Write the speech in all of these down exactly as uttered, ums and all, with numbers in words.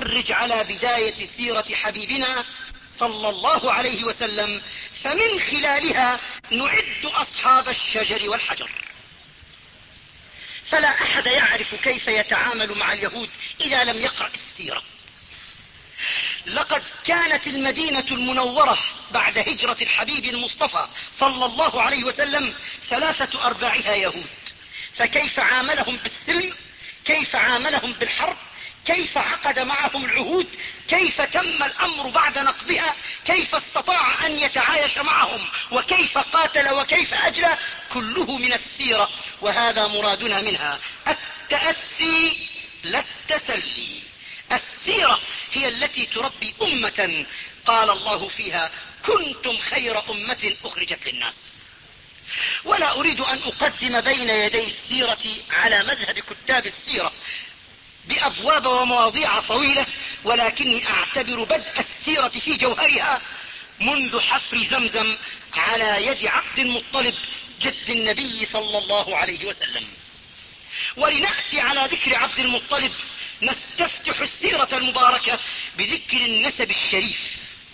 نفرج على بداية سيرة حبيبنا صلى الله عليه وسلم، فمن خلالها نعد أصحاب الشجر والحجر. فلا أحد يعرف كيف يتعامل مع اليهود إذا لم يقرأ السيرة. لقد كانت المدينة المنورة بعد هجرة الحبيب المصطفى صلى الله عليه وسلم ثلاثة أرباعها يهود، فكيف عاملهم بالسلم، كيف عاملهم بالحرب، كيف عقد معهم العهود، كيف تم الأمر بعد نقضها، كيف استطاع أن يتعايش معهم، وكيف قاتل وكيف أجلى، كله من السيرة، وهذا مرادنا منها، التأسي لا التسلي. السيرة هي التي تربي أمة قال الله فيها كنتم خير أمة أخرجت للناس. ولا أريد أن أقدم بين يدي السيرة على مذهب كتاب السيرة بأبواب ومواضيع طويلة، ولكني أعتبر بدء السيرة في جوهرها منذ حفر زمزم على يد عبد المطلب جد النبي صلى الله عليه وسلم. ولنأتي على ذكر عبد المطلب نستفتح السيرة المباركة بذكر النسب الشريف.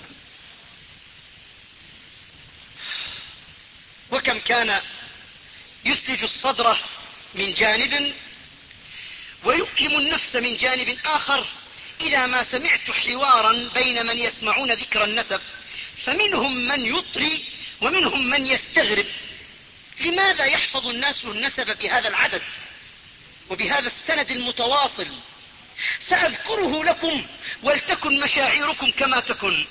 وكم كان يثلج الصدر من جانب ويؤلم النفس من جانب آخر إذا ما سمعت حوارا بين من يسمعون ذكر النسب، فمنهم من يطري ومنهم من يستغرب. لماذا يحفظ الناس النسب بهذا العدد وبهذا السند المتواصل؟ سأذكره لكم ولتكن مشاعركم كما تكن.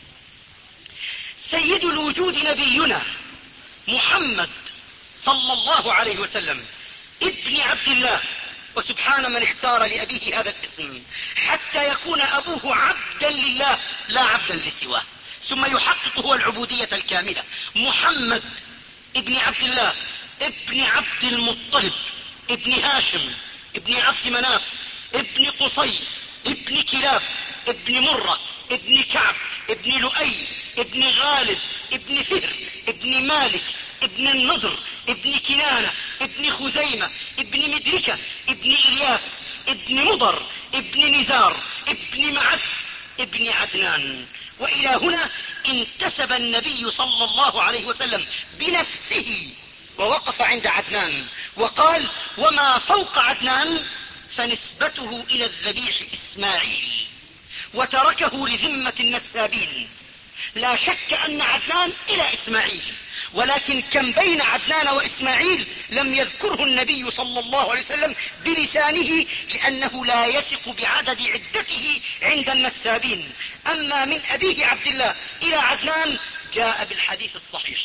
سيد الوجود نبينا محمد صلى الله عليه وسلم ابن عبد الله، وسبحان من اختار لأبيه هذا الاسم حتى يكون أبوه عبدا لله لا عبدا لسواه، ثم يحقق هو العبودية الكاملة. محمد ابن عبد الله ابن عبد المطلب ابن هاشم ابن عبد مناف ابن قصي ابن كلاب ابن مرة ابن كعب ابن لؤي ابن غالب ابن فهر ابن مالك ابن النضر ابن كنانة ابن خزيمة ابن مدركة ابن إلياس ابن مضر ابن نزار ابن معد ابن عدنان. وإلى هنا انتسب النبي صلى الله عليه وسلم بنفسه ووقف عند عدنان وقال وما فوق عدنان فنسبته إلى الذبيح إسماعيل، وتركه لذمة النسابين. لا شك أن عدنان إلى إسماعيل، ولكن كم بين عدنان وإسماعيل لم يذكره النبي صلى الله عليه وسلم بلسانه، لأنه لا يثق بعدد عدته عند النسابين. أما من أبيه عبد الله إلى عدنان جاء بالحديث الصحيح.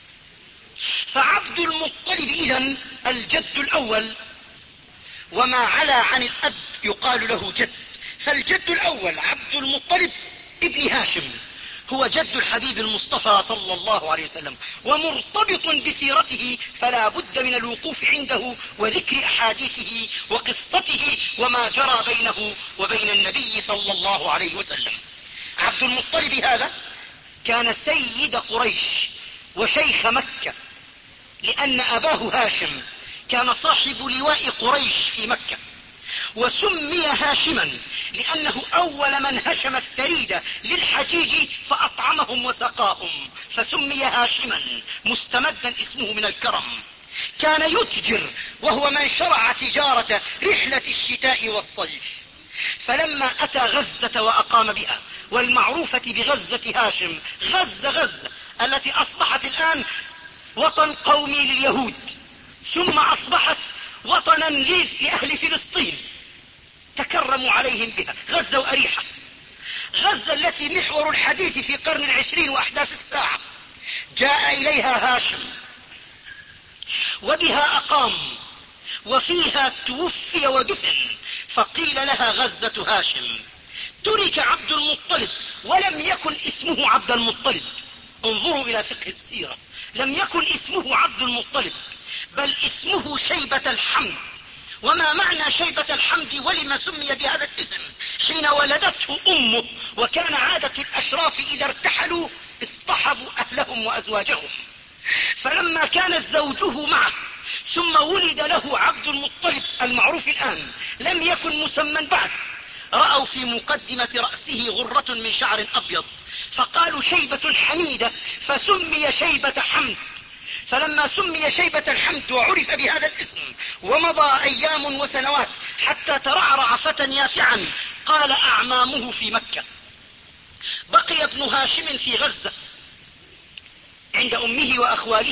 فعبد المطلب إذن الجد الأول، وما علا عن الأب يقال له جد. فالجد الأول عبد المطلب ابن هاشم هو جد الحبيب المصطفى صلى الله عليه وسلم، ومرتبط بسيرته، فلا بد من الوقوف عنده وذكر أحاديثه وقصته وما جرى بينه وبين النبي صلى الله عليه وسلم. عبد المطلب هذا كان سيد قريش وشيخ مكة، لأن أباه هاشم كان صاحب لواء قريش في مكة، وسمي هاشما لأنه أول من هشم الثريد للحجيج فأطعمهم وسقاهم، فسمي هاشما مستمدا اسمه من الكرم. كان يتجر وهو من شرع تجارة رحلة الشتاء والصيف، فلما أتى غزة وأقام بها، والمعروفة بغزة هاشم غزة غزة التي أصبحت الآن وطن قومي لليهود، ثم أصبحت وطنا لأهل فلسطين تكرموا عليهم بها، غزة وأريحة. غزة التي محور الحديث في قرن العشرين وأحداث الساعة جاء إليها هاشم وبها أقام، وفيها توفي ودفن، فقيل لها غزة هاشم. ترك عبد المطلب ولم يكن اسمه عبد المطلب. انظروا إلى فقه السيرة، لم يكن اسمه عبد المطلب بل اسمه شيبة الحمد. وما معنى شيبة الحمد ولما سمي بهذا الاسم؟ حين ولدته أمه، وكان عادة الأشراف إذا ارتحلوا اصطحبوا أهلهم وأزواجهم، فلما كانت زوجه معه ثم ولد له عبد المطلب المعروف الآن لم يكن مسمى بعد، رأوا في مقدمة رأسه غرة من شعر أبيض فقالوا شيبة حميدة فسمي شيبة حمد. فلما سمي شيبة الحمد وعرف بهذا الاسم ومضى أيام وسنوات حتى ترعرع فتى يافعا قال أعمامه في مكة. بقي ابن هاشم في غزة عند أمه وأخواله،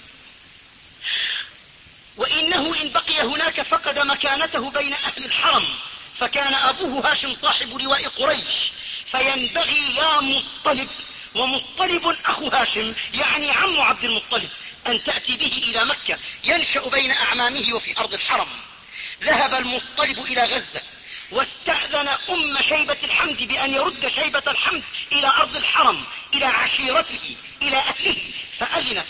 وإنه إن بقي هناك فقد مكانته بين أهل الحرم، فكان أبوه هاشم صاحب لواء قريش، فينبغي يا مطلب، ومطلب أخو هاشم يعني عم عبد المطلب، أن تأتي به إلى مكة ينشأ بين أعمامه وفي أرض الحرم. ذهب المطلب إلى غزة واستأذن أم شيبة الحمد بأن يرد شيبة الحمد إلى أرض الحرم إلى عشيرته إلى أهله، فأذنت،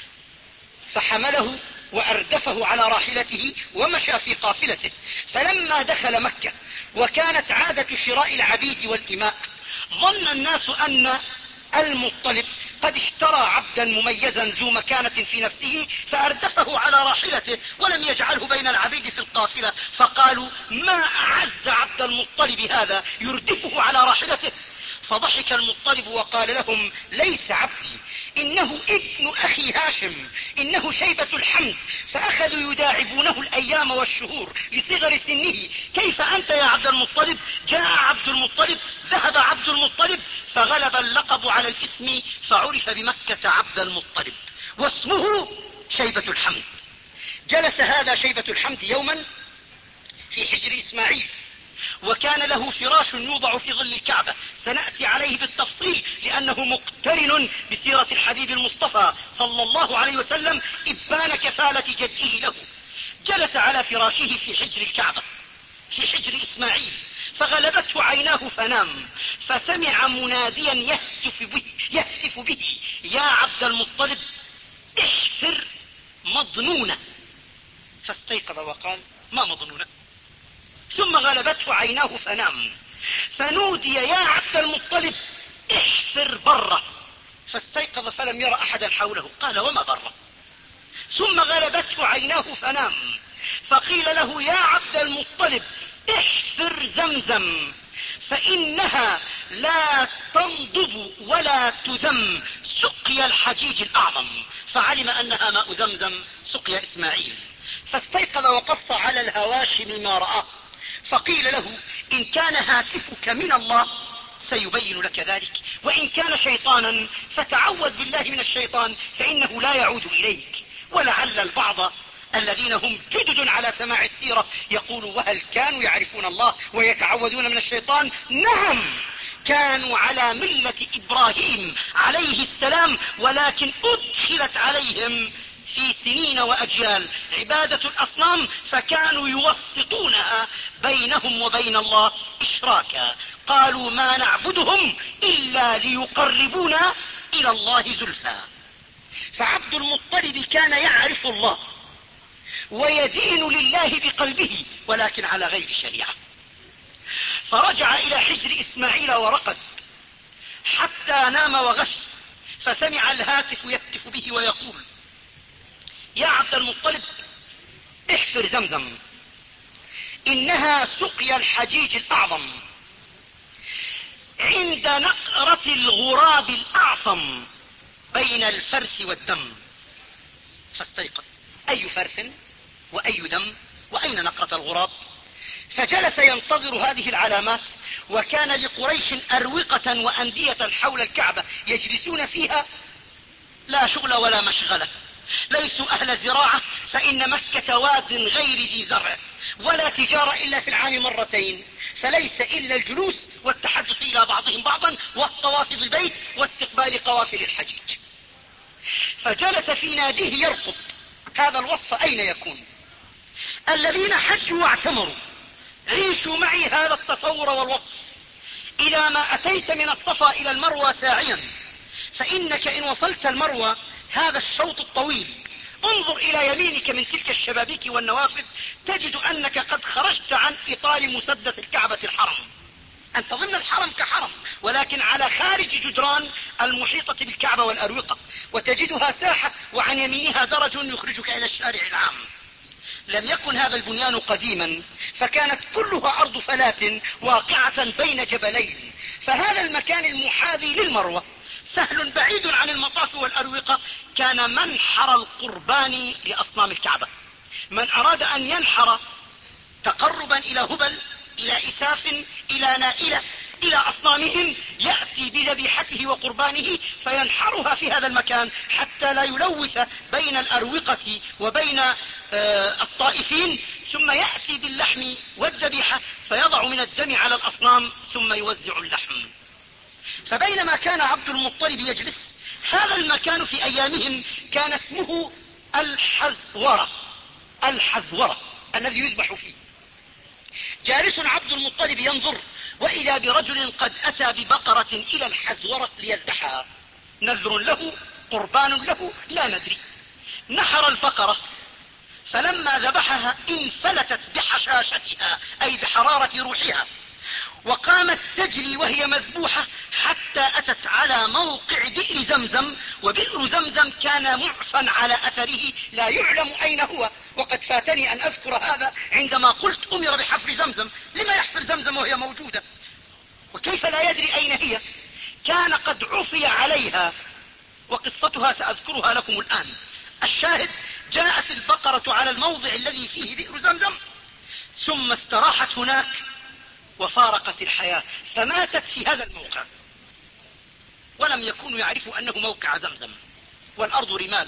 فحمله وأردفه على راحلته ومشى في قافلته. فلما دخل مكة وكانت عادة شراء العبيد والإماء ظن الناس أن المطلب قد اشترى عبدا مميزا ذو مكانة في نفسه فأردفه على راحلته ولم يجعله بين العبيد في القافلة، فقالوا ما أعز عبد المطلب هذا يردفه على راحلته. فضحك المطلب وقال لهم ليس عبدي، إنه ابن أخي هاشم، إنه شيبة الحمد. فأخذوا يداعبونه الأيام والشهور لصغر سنه. كيف أنت يا عبد المطلب؟ جاء عبد المطلب، ذهب عبد المطلب، فغلب اللقب على الاسم فعرف بمكة عبد المطلب واسمه شيبة الحمد. جلس هذا شيبة الحمد يوما في حجر إسماعيل، وكان له فراش يوضع في ظل الكعبة، سنأتي عليه بالتفصيل لأنه مقترن بسيرة الحبيب المصطفى صلى الله عليه وسلم إبان كفالة جده له. جلس على فراشه في حجر الكعبة في حجر إسماعيل فغلبته عيناه فنام، فسمع مناديا يهتف به, يهتف به يا عبد المطلب احفر مضنونة. فاستيقظ وقال ما مضنونة؟ ثم غلبته عيناه فنام، فنودي يا عبد المطلب احفر بره. فاستيقظ فلم يرى أحدا حوله، قال وما بره؟ ثم غلبته عيناه فنام، فقيل له يا عبد المطلب احفر زمزم فإنها لا تنضب ولا تذم سقيا الحجيج الأعظم. فعلم أنها ماء زمزم سقيا إسماعيل، فاستيقظ وقص على الهواشم ما رآه، فقيل له إن كان هاتفك من الله سيبين لك ذلك، وإن كان شيطانا فتعوذ بالله من الشيطان فإنه لا يعود إليك. ولعل البعض الذين هم جدد على سماع السيرة يقولوا وهل كانوا يعرفون الله ويتعوذون من الشيطان؟ نعم، كانوا على ملة إبراهيم عليه السلام، ولكن أدخلت عليهم في سنين وأجيال عبادة الأصنام، فكانوا يوسطونها بينهم وبين الله إشراكا. قالوا ما نعبدهم إلا ليقربونا إلى الله زلفى. فعبد المطلب كان يعرف الله ويدين لله بقلبه ولكن على غير شريعة. فرجع إلى حجر إسماعيل ورقد حتى نام وغفي، فسمع الهاتف يهتف به ويقول يا عبد المطلب احفر زمزم إنها سقيا الحجيج الأعظم عند نقرة الغراب الأعصم بين الفرث والدم. فاستيقظ، أي فرث وأي دم وأين نقرة الغراب؟ فجلس ينتظر هذه العلامات. وكان لقريش أروقة وأندية حول الكعبة يجلسون فيها لا شغل ولا مشغلة، ليسوا أهل زراعة، فإن مكة واد غير ذي زرع، ولا تجارة إلا في العام مرتين، فليس إلا الجلوس والتحدث إلى بعضهم بعضا والطواف بالبيت واستقبال قوافل الحجيج. فجلس في ناديه يرقب. هذا الوصف أين يكون؟ الذين حجوا واعتمروا عيشوا معي هذا التصور والوصف. إذا ما أتيت من الصفا إلى المروى ساعيا، فإنك إن وصلت المروى هذا الشوط الطويل انظر إلى يمينك من تلك الشبابيك والنوافذ تجد أنك قد خرجت عن إطار مسدس الكعبة الحرم. أنت ضمن الحرم كحرم، ولكن على خارج جدران المحيطة بالكعبة والأروقة، وتجدها ساحة وعن يمينها درج يخرجك إلى الشارع العام. لم يكن هذا البنيان قديما فكانت كلها أرض فلاة واقعة بين جبلين، فهذا المكان المحاذي للمروة سهل بعيد عن المطاف والأروقة. كان منحر القربان لأصنام الكعبة. من أراد أن ينحر تقربا إلى هبل، إلى إساف، إلى نائلة، إلى أصنامهم، يأتي بذبيحته وقربانه فينحرها في هذا المكان حتى لا يلوث بين الأروقة وبين الطائفين، ثم يأتي باللحم والذبيحة فيضع من الدم على الأصنام ثم يوزع اللحم. فبينما كان عبد المطلب يجلس، هذا المكان في أيامهم كان اسمه الحزورة، الحزورة الذي يذبح فيه. جالس عبد المطلب ينظر، وإذا برجل قد أتى ببقرة إلى الحزورة ليذبحها، نذر له، قربان له، لا ندري. نحر البقرة، فلما ذبحها انفلتت بحشاشتها أي بحرارة روحها، وقامت تجري وهي مذبوحة حتى أتت على موقع بئر زمزم، وبئر زمزم كان معفى على أثره لا يعلم أين هو. وقد فاتني أن أذكر هذا عندما قلت أمر بحفر زمزم. لما يحفر زمزم وهي موجودة؟ وكيف لا يدري أين هي؟ كان قد عفي عليها، وقصتها سأذكرها لكم الآن. الشاهد، جاءت البقرة على الموضع الذي فيه بئر زمزم، ثم استراحت هناك وفارقت الحياة، فماتت في هذا الموقع، ولم يكونوا يعرفوا أنه موقع زمزم، والأرض رمال.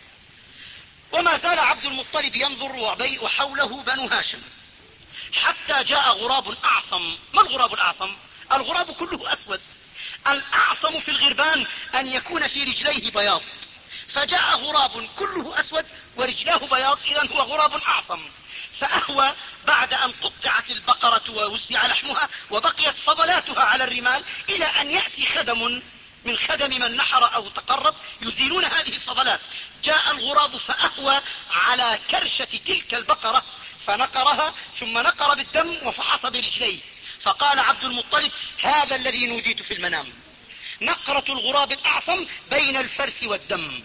وما زال عبد المطلب ينظر وحوله بنو هاشم، حتى جاء غراب أعصم. ما الغراب الأعصم؟ الغراب كله أسود. الأعصم في الغربان أن يكون في رجليه بياض، فجاء غراب كله أسود ورجلاه بياض، إذن هو غراب أعصم. فأهوى بعد أن قطعت البقرة ووزع لحمها وبقيت فضلاتها على الرمال، إلى أن يأتي خدم من خدم من نحر أو تقرب يزيلون هذه الفضلات. جاء الغراب فأهوى على كرشة تلك البقرة فنقرها، ثم نقر بالدم وفحص برجليه، فقال عبد المطلب: هذا الذي نوديت في المنام، نقرة الغراب الأعصم بين الفرث والدم.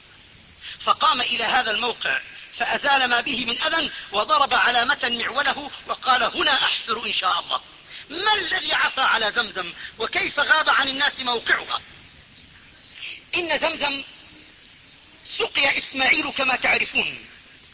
فقام إلى هذا الموقع فأزال ما به من أذى، وضرب علامة معوله وقال: هنا أحفر إن شاء الله. ما الذي عفى على زمزم؟ وكيف غاب عن الناس موقعها؟ إن زمزم سقي إسماعيل كما تعرفون،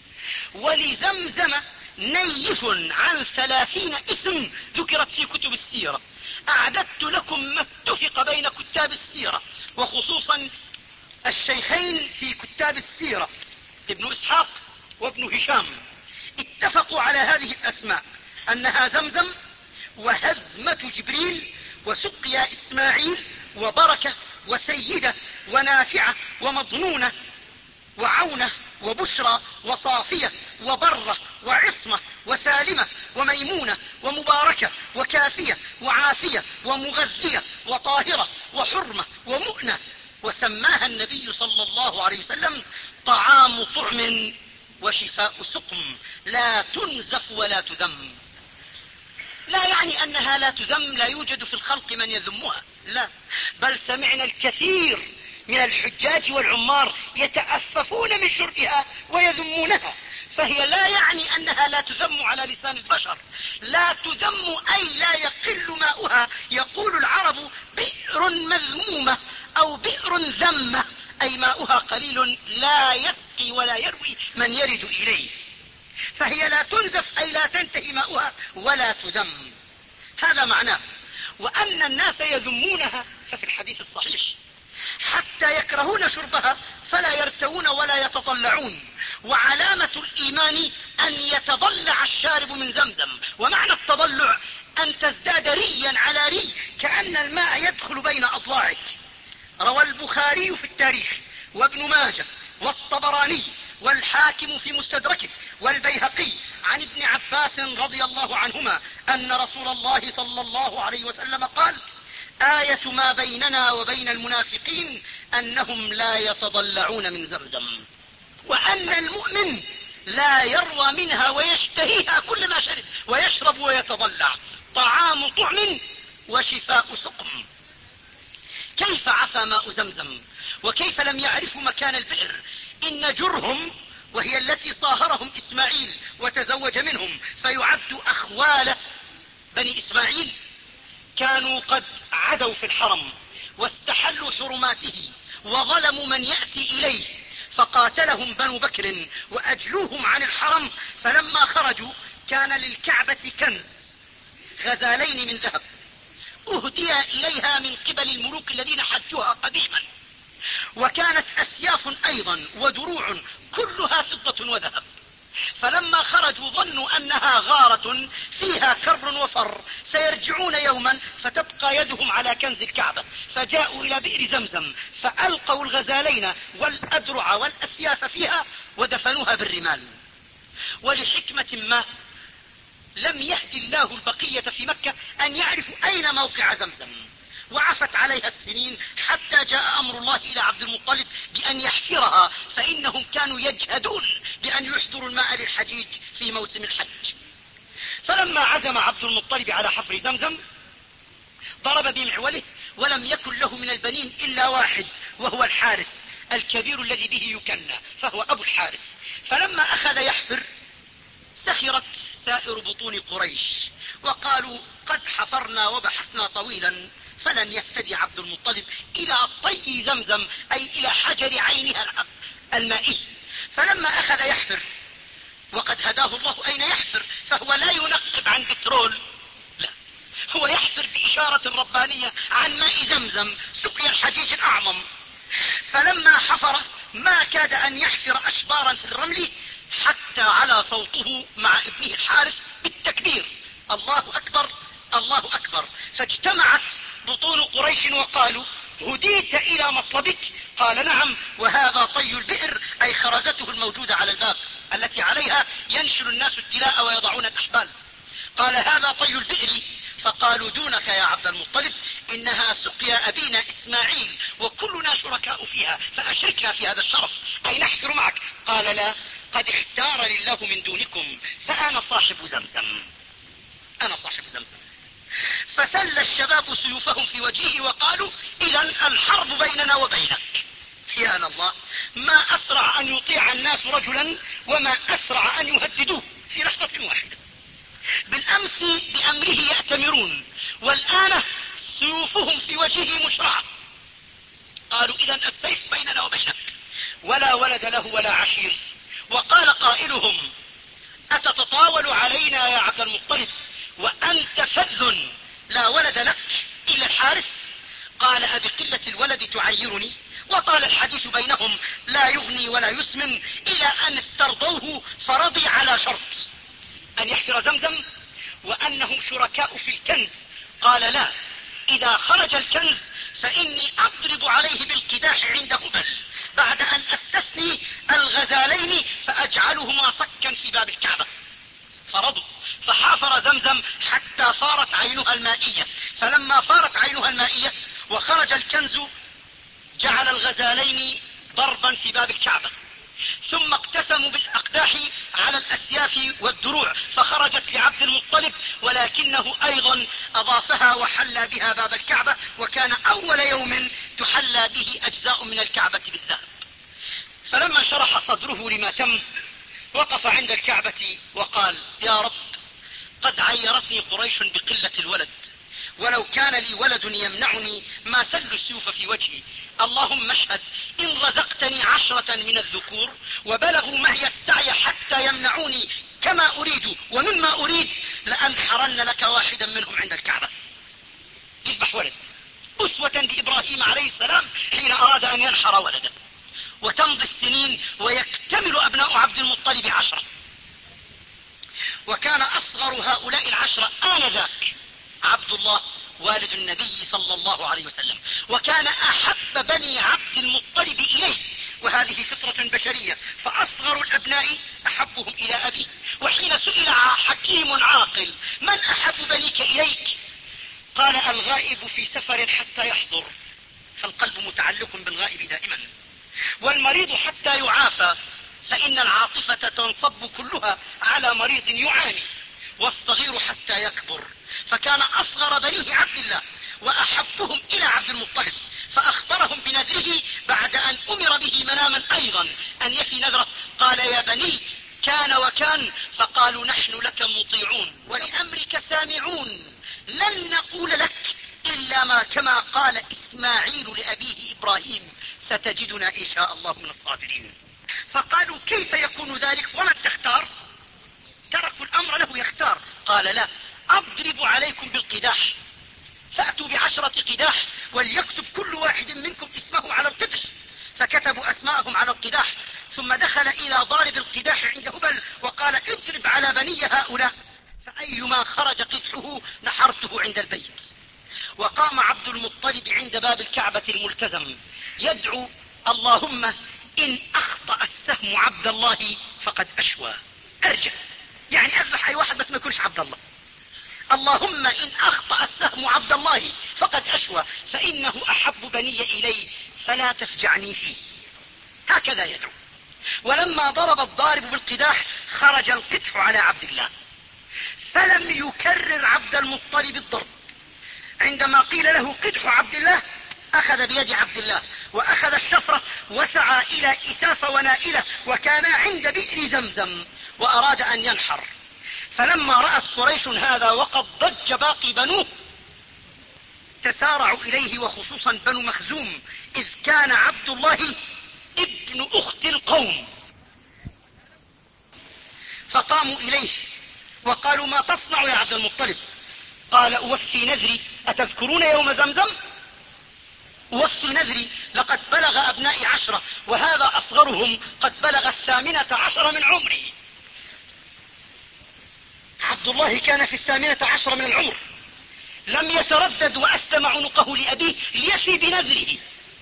ولزمزم نيف عن ثلاثين اسم ذكرت في كتب السيرة. أعددت لكم ما اتفق بين كتاب السيرة، وخصوصا الشيخين في كتاب السيرة ابن إسحاق وابن هشام، اتفقوا على هذه الأسماء: أنها زمزم، وهزمة جبريل، وسقيا إسماعيل، وبركة، وسيدة، ونافعة، ومضنونة، وعونة، وبشرى، وصافية، وبرة، وعصمة، وسالمة، وميمونة، ومباركة، وكافية، وعافية، ومغذية، وطاهرة، وحرمة، ومؤنة. وسماها النبي صلى الله عليه وسلم طعام طعم وشفاء سقم، لا تنزف ولا تذم. لا يعني أنها لا تذم، لا يوجد في الخلق من يذمها، لا، بل سمعنا الكثير من الحجاج والعمار يتأففون من شربها ويذمونها، فهي لا يعني أنها لا تذم على لسان البشر. لا تذم أي لا يقل ماؤها. يقول العرب: بئر مذمومة أو بئر ذمة، أي ماؤها قليل لا يسقي ولا يروي من يرد إليه. فهي لا تنزف أي لا تنتهي ماؤها ولا تذم، هذا معناه. وأن الناس يذمونها ففي الحديث الصحيح: حتى يكرهون شربها فلا يرتوون ولا يتضلعون. وعلامة الإيمان أن يتضلع الشارب من زمزم. ومعنى التضلع أن تزداد ريا على ري، كأن الماء يدخل بين أضلاعك. روى البخاري في التاريخ، وابن ماجه، والطبراني، والحاكم في مستدركه، والبيهقي عن ابن عباس رضي الله عنهما أن رسول الله صلى الله عليه وسلم قال: آية ما بيننا وبين المنافقين أنهم لا يتضلعون من زمزم، وأن المؤمن لا يروى منها ويشتهيها كلما شرب، ويشرب ويتضلع. طعام طعم وشفاء سقم. كيف عفى ماء زمزم؟ وكيف لم يعرفوا مكان البئر؟ إن جرهم وهي التي صاهرهم إسماعيل وتزوج منهم فيعد أخوال بني إسماعيل، كانوا قد عدوا في الحرم واستحلوا حرماته وظلموا من يأتي إليه، فقاتلهم بنو بكر وأجلوهم عن الحرم. فلما خرجوا كان للكعبة كنز غزالين من ذهب أهدي إليها من قبل الملوك الذين حجوها قديما، وكانت أسياف أيضا ودروع كلها فضة وذهب. فلما خرجوا ظنوا أنها غارة فيها كر وفر سيرجعون يوما فتبقى يدهم على كنز الكعبة، فجاءوا إلى بئر زمزم فألقوا الغزالين والأدرع والأسياف فيها ودفنوها بالرمال. ولحكمة ما لم يهد الله البقية في مكة أن يعرفوا أين موقع زمزم، وعفت عليها السنين حتى جاء أمر الله إلى عبد المطلب بأن يحفرها، فإنهم كانوا يجهدون بأن يحضروا الماء للحجيج في موسم الحج. فلما عزم عبد المطلب على حفر زمزم ضرب بمعوله، ولم يكن له من البنين إلا واحد وهو الحارث الكبير الذي به يكنى، فهو أبو الحارث. فلما أخذ يحفر سخرت سائر بطون قريش وقالوا قد حفرنا وبحثنا طويلا فلن يهتدي عبد المطلب إلى طي زمزم، أي إلى حجر عينها المائي. فلما أخذ يحفر وقد هداه الله أين يحفر، فهو لا ينقب عن بترول، لا، هو يحفر بإشارة ربانية عن ماء زمزم سقي الحجيج الأعظم. فلما حفر ما كاد أن يحفر أشبارا في الرمل حتى على صوته مع ابنه الحارث بالتكبير: الله أكبر الله أكبر. فاجتمعت بطون قريش وقالوا: هديت إلى مطلبك؟ قال: نعم، وهذا طي البئر، أي خرزته الموجودة على الباب التي عليها ينشر الناس التلاء ويضعون الأحبال. قال: هذا طي البئر. فقالوا: دونك يا عبد المطلب، إنها سقيا أبينا إسماعيل وكلنا شركاء فيها، فأشركنا في هذا الشرف، أي نحفر معك. قال: لا، قد اختار لله من دونكم، فأنا صاحب زمزم، أنا صاحب زمزم. فسل الشباب سيوفهم في وجهه وقالوا: إذا الحرب بيننا وبينك. يا الله، ما أسرع أن يطيع الناس رجلا وما أسرع أن يهددوه في لحظة واحدة. بالأمس بأمره يأتمرون، والآن سيوفهم في وجهه مشرعة. قالوا: إذا السيف بيننا وبينك. ولا ولد له ولا عشير. وقال قائلهم: أتتطاول علينا يا عبد المطلب وأنت فذ لا ولد لك إلا الحارث؟ قال: أبقلة الولد تعيرني؟ وطال الحديث بينهم لا يغني ولا يسمن، إلى أن استرضوه فرضي على شرط أن يحفر زمزم وأنهم شركاء في الكنز. قال: لا، إذا خرج الكنز فإني أضرب عليه بالقداح عند هبل بعد أن أستثني الغزالين فأجعلهما صكا في باب الكعبة. فرضوا، فحافر زمزم حتى فارت عينها المائية. فلما فارت عينها المائية وخرج الكنز جعل الغزالين ضربا في باب الكعبة، ثم اقتسموا بالأقداح على الأسياف والدروع، فخرجت لعبد المطلب، ولكنه أيضا أضافها وحلى بها باب الكعبة، وكان أول يوم تحلى به أجزاء من الكعبة بالذهب. فلما شرح صدره لما تم وقف عند الكعبة وقال: يا رب، قد عيرتني قريش بقلة الولد، ولو كان لي ولد يمنعني ما سلوا السيوف في وجهي. اللهم اشهد، إن رزقتني عشرة من الذكور وبلغوا معي السعي حتى يمنعوني كما أريد ومما أريد لأنحرن لك واحدا منهم عند الكعبة. يذبح ولد أسوة بإبراهيم عليه السلام حين أراد أن ينحر ولده. وتمضي السنين ويكتمل أبناء عبد المطلب عشرة، وكان أصغر هؤلاء العشرة آنذاك عبد الله والد النبي صلى الله عليه وسلم، وكان أحب بني عبد المطلب إليه، وهذه فطرة بشرية، فأصغر الأبناء أحبهم إلى أبيه. وحين سئل حكيم عاقل: من أحب بنيك إليك؟ قال: الغائب في سفر حتى يحضر، فالقلب متعلق بالغائب دائما، والمريض حتى يعافى، فإن العاطفة تنصب كلها على مريض يعاني، والصغير حتى يكبر. فكان أصغر بنيه عبد الله وأحبهم إلى عبد المطلب، فأخبرهم بنذره بعد أن أمر به مناما أيضا أن يفي نذره. قال يا بني كان وكان، فقالوا نحن لك مطيعون ولأمرك سامعون، لن نقول لك إلا ما كما قال إسماعيل لأبيه إبراهيم ستجدنا إن شاء الله من الصابرين. فقالوا كيف يكون ذلك ومن تختار؟ تركوا الأمر له يختار. قال لا، أضرب عليكم بالقداح، فأتوا بعشرة قداح وليكتب كل واحد منكم اسمه على القدح. فكتبوا أسماءهم على القداح، ثم دخل إلى ضارب القداح عند هبل وقال اضرب على بني هؤلاء، فأيما خرج قدحه نحرته عند البيت. وقام عبد المطلب عند باب الكعبة الملتزم يدعو اللهم إن أخطأ السهم عبد الله فقد أشوى، أرجع يعني أذبح أي واحد بس ما يكونش عبد الله. اللهم إن أخطأ السهم عبد الله فقد أشوى فإنه أحب بني إلي فلا تفجعني فيه. هكذا يدعو. ولما ضرب الضارب بالقداح خرج القدح على عبد الله، فلم يكرر عبد المطلب الضرب. عندما قيل له قدح عبد الله أخذ بيد عبد الله وأخذ الشفرة وسعى إلى إسافة ونائلة، وكان عند بئر زمزم وأراد أن ينحر. فلما رأت قريش هذا وقد ضج باقي بنوه تسارعوا إليه، وخصوصا بنو مخزوم، إذ كان عبد الله ابن أخت القوم. فقاموا إليه وقالوا ما تصنع يا عبد المطلب؟ قال أوفي نذري. أتذكرون يوم زمزم؟ أوفي نذري، لقد بلغ أبنائي عشرة وهذا أصغرهم قد بلغ الثامنة عشر من عمره. عبد الله كان في الثامنة عشر من العمر، لم يتردد وأسلم عنقه لأبيه ليفي بنذره.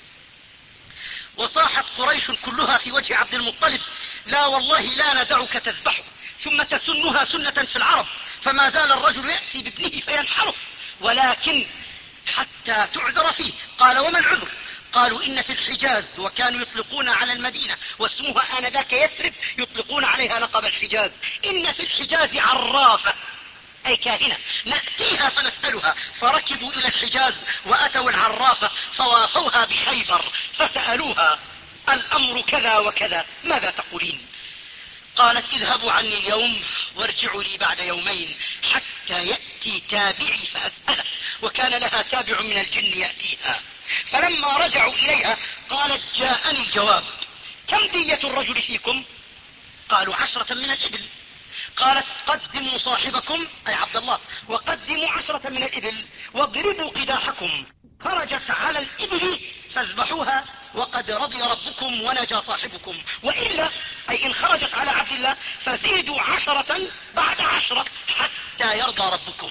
وصاحت قريش كلها في وجه عبد المطلب لا والله لا ندعك تذبحه، ثم تسنها سنة في العرب، فما زال الرجل يأتي بابنه فينحره، ولكن حتى تعذر فيه. قال وما العذر؟ قالوا إن في الحجاز، وكانوا يطلقون على المدينة واسمها آنذاك يثرب يطلقون عليها لقب الحجاز، إن في الحجاز عرافة أي كاهنة نأتيها فنسألها. فركبوا إلى الحجاز وأتوا العرافة فوافوها بخيبر فسألوها الأمر كذا وكذا ماذا تقولين؟ قالت اذهبوا عني اليوم وارجعوا لي بعد يومين حتى يأتي تابعي فأسأله، وكان لها تابع من الجن يأتيها. فلما رجعوا إليها قالت جاءني الجواب، كم دية الرجل فيكم؟ قالوا عشرة من الإبل. قالت قدموا صاحبكم أي عبد الله وقدموا عشرة من الإبل واضربوا قداحكم. خرجت على الإبل فاذبحوها وقد رضي ربكم ونجى صاحبكم، وإلا أي إن خرجت على عبد الله فزيدوا عشرة بعد عشرة حتى يرضى ربكم.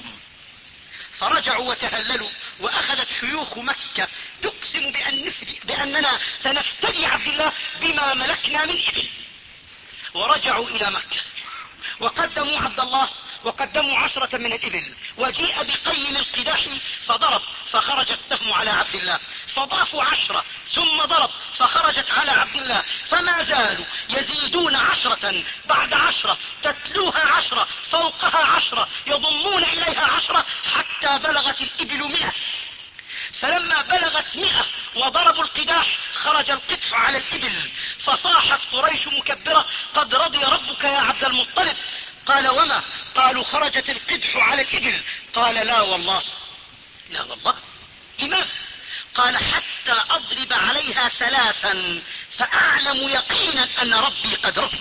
فرجعوا وتهللوا، وأخذت شيوخ مكة تقسم بأن بأننا سنفتدي عبد الله بما ملكنا من إبل. ورجعوا إلى مكة وقدموا عبد الله وقدموا عشرة من الإبل، وجيء بقيم القداح فضرب فخرج السهم على عبد الله، فضافوا عشرة ثم ضرب فخرجت على عبد الله، فما زالوا يزيدون عشرة بعد عشرة تتلوها عشرة فوقها عشرة يضمون إليها عشرة حتى بلغت الإبل مئة. فلما بلغت مئة وضربوا القداح خرج القدح على الإبل، فصاحت قريش مكبرة قد رضي ربك يا عبد المطلب. قال وما؟ قالوا خرجت القدح على الإبل. قال لا والله لا والله إمام. قال حتى أضرب عليها ثلاثا فأعلم يقينا أن ربي قد رضي.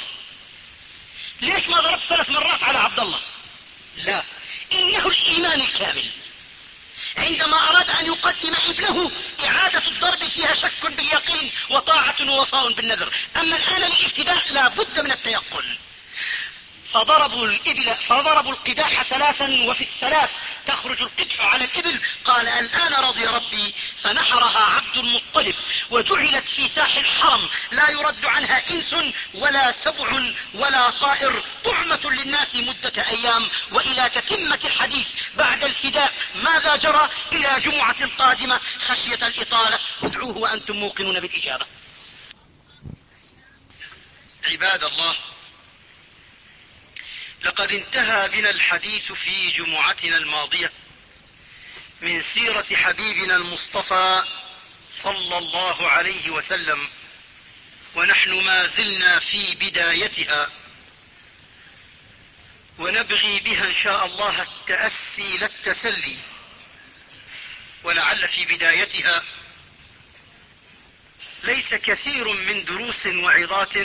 ليش ما ضربت ثلاث مرات على عبد الله؟ لا، إنه الإيمان الكامل. عندما أراد أن يقدم ابنه إعادة الضرب فيها شك باليقين وطاعة ووفاء بالنذر، أما الآن للابتداء لا بد من التيقن. فضربوا الإبل فضربوا القداح ثلاثا وفي الثلاث تخرج القدح على الإبل. قال الآن رضي ربي، فنحرها عبد المطلب وجعلت في ساح الحرم لا يرد عنها إنس ولا سبع ولا طائر، طعمة للناس مدة أيام. وإلى تتمة الحديث بعد الفداء ماذا جرى إلى جمعة قادمة خشية الإطالة ادعوه وأنتم موقنون بالإجابة. عباد الله، لقد انتهى بنا الحديث في جمعتنا الماضية من سيرة حبيبنا المصطفى صلى الله عليه وسلم، ونحن ما زلنا في بدايتها، ونبغي بها إن شاء الله التأسي لا التسلي. ولعل في بدايتها ليس كثير من دروس وعظات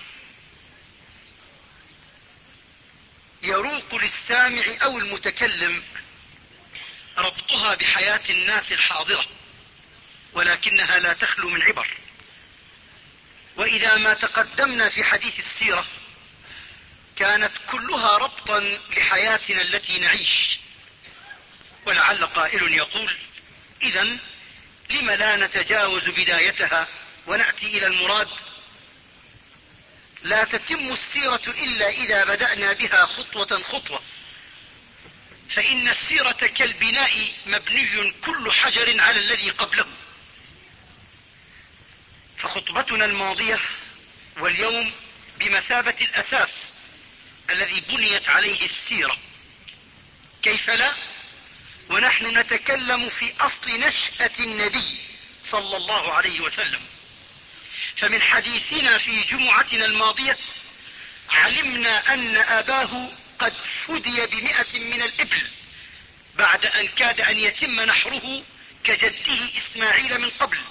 يروق للسامع أو المتكلم ربطها بحياة الناس الحاضرة، ولكنها لا تخلو من عبر. وإذا ما تقدمنا في حديث السيرة كانت كلها ربطا لحياتنا التي نعيش. ولعل قائل يقول: إذن لم لا نتجاوز بدايتها ونأتي إلى المراد؟ لا تتم السيرة إلا إذا بدأنا بها خطوة خطوة، فإن السيرة كالبناء مبني كل حجر على الذي قبله. فخطبتنا الماضية واليوم بمثابة الأساس الذي بنيت عليه السيرة. كيف لا ونحن نتكلم في أصل نشأة النبي صلى الله عليه وسلم؟ فمن حديثنا في جمعتنا الماضية علمنا أن أباه قد فدي بمئة من الإبل بعد أن كاد أن يتم نحره كجده إسماعيل من قبل.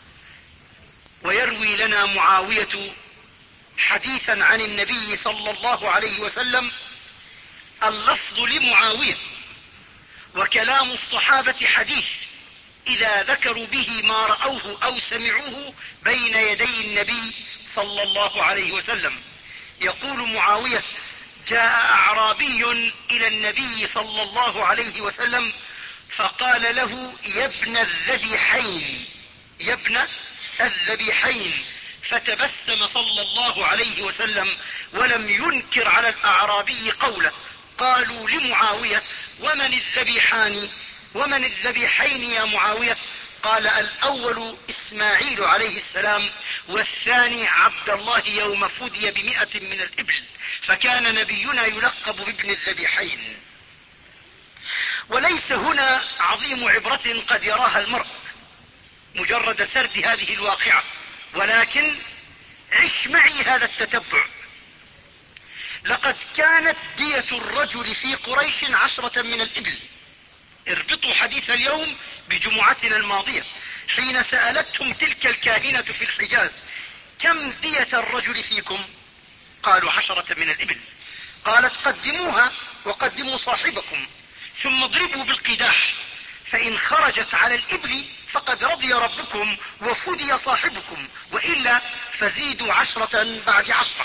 ويروي لنا معاوية حديثا عن النبي صلى الله عليه وسلم، اللفظ لمعاوية وكلام الصحابة حديث إذا ذكروا به ما رأوه أو سمعوه بين يدي النبي صلى الله عليه وسلم. يقول معاوية: جاء أعرابي إلى النبي صلى الله عليه وسلم فقال له: يا ابن الذبيحين، يا ابن الذبيحين. فتبسم صلى الله عليه وسلم ولم ينكر على الأعرابي قوله. قالوا لمعاوية: ومن الذبيحان ومن الذبيحين يا معاوية؟ قال: الأول إسماعيل عليه السلام، والثاني عبد الله يوم فدي بمئة من الإبل، فكان نبينا يلقب بابن الذبيحين. وليس هنا عظيم عبرة قد يراها المرء مجرد سرد هذه الواقعة، ولكن عش معي هذا التتبع. لقد كانت دية الرجل في قريش عشرة من الإبل. اربطوا حديث اليوم بجمعتنا الماضية حين سألتهم تلك الكاهنة في الحجاز: كم دية الرجل فيكم؟ قالوا: عشرة من الإبل. قالت: قدموها وقدموا صاحبكم، ثم اضربوا بالقداح، فإن خرجت على الإبل فقد رضي ربكم وفدي صاحبكم، وإلا فزيدوا عشرة بعد عشرة.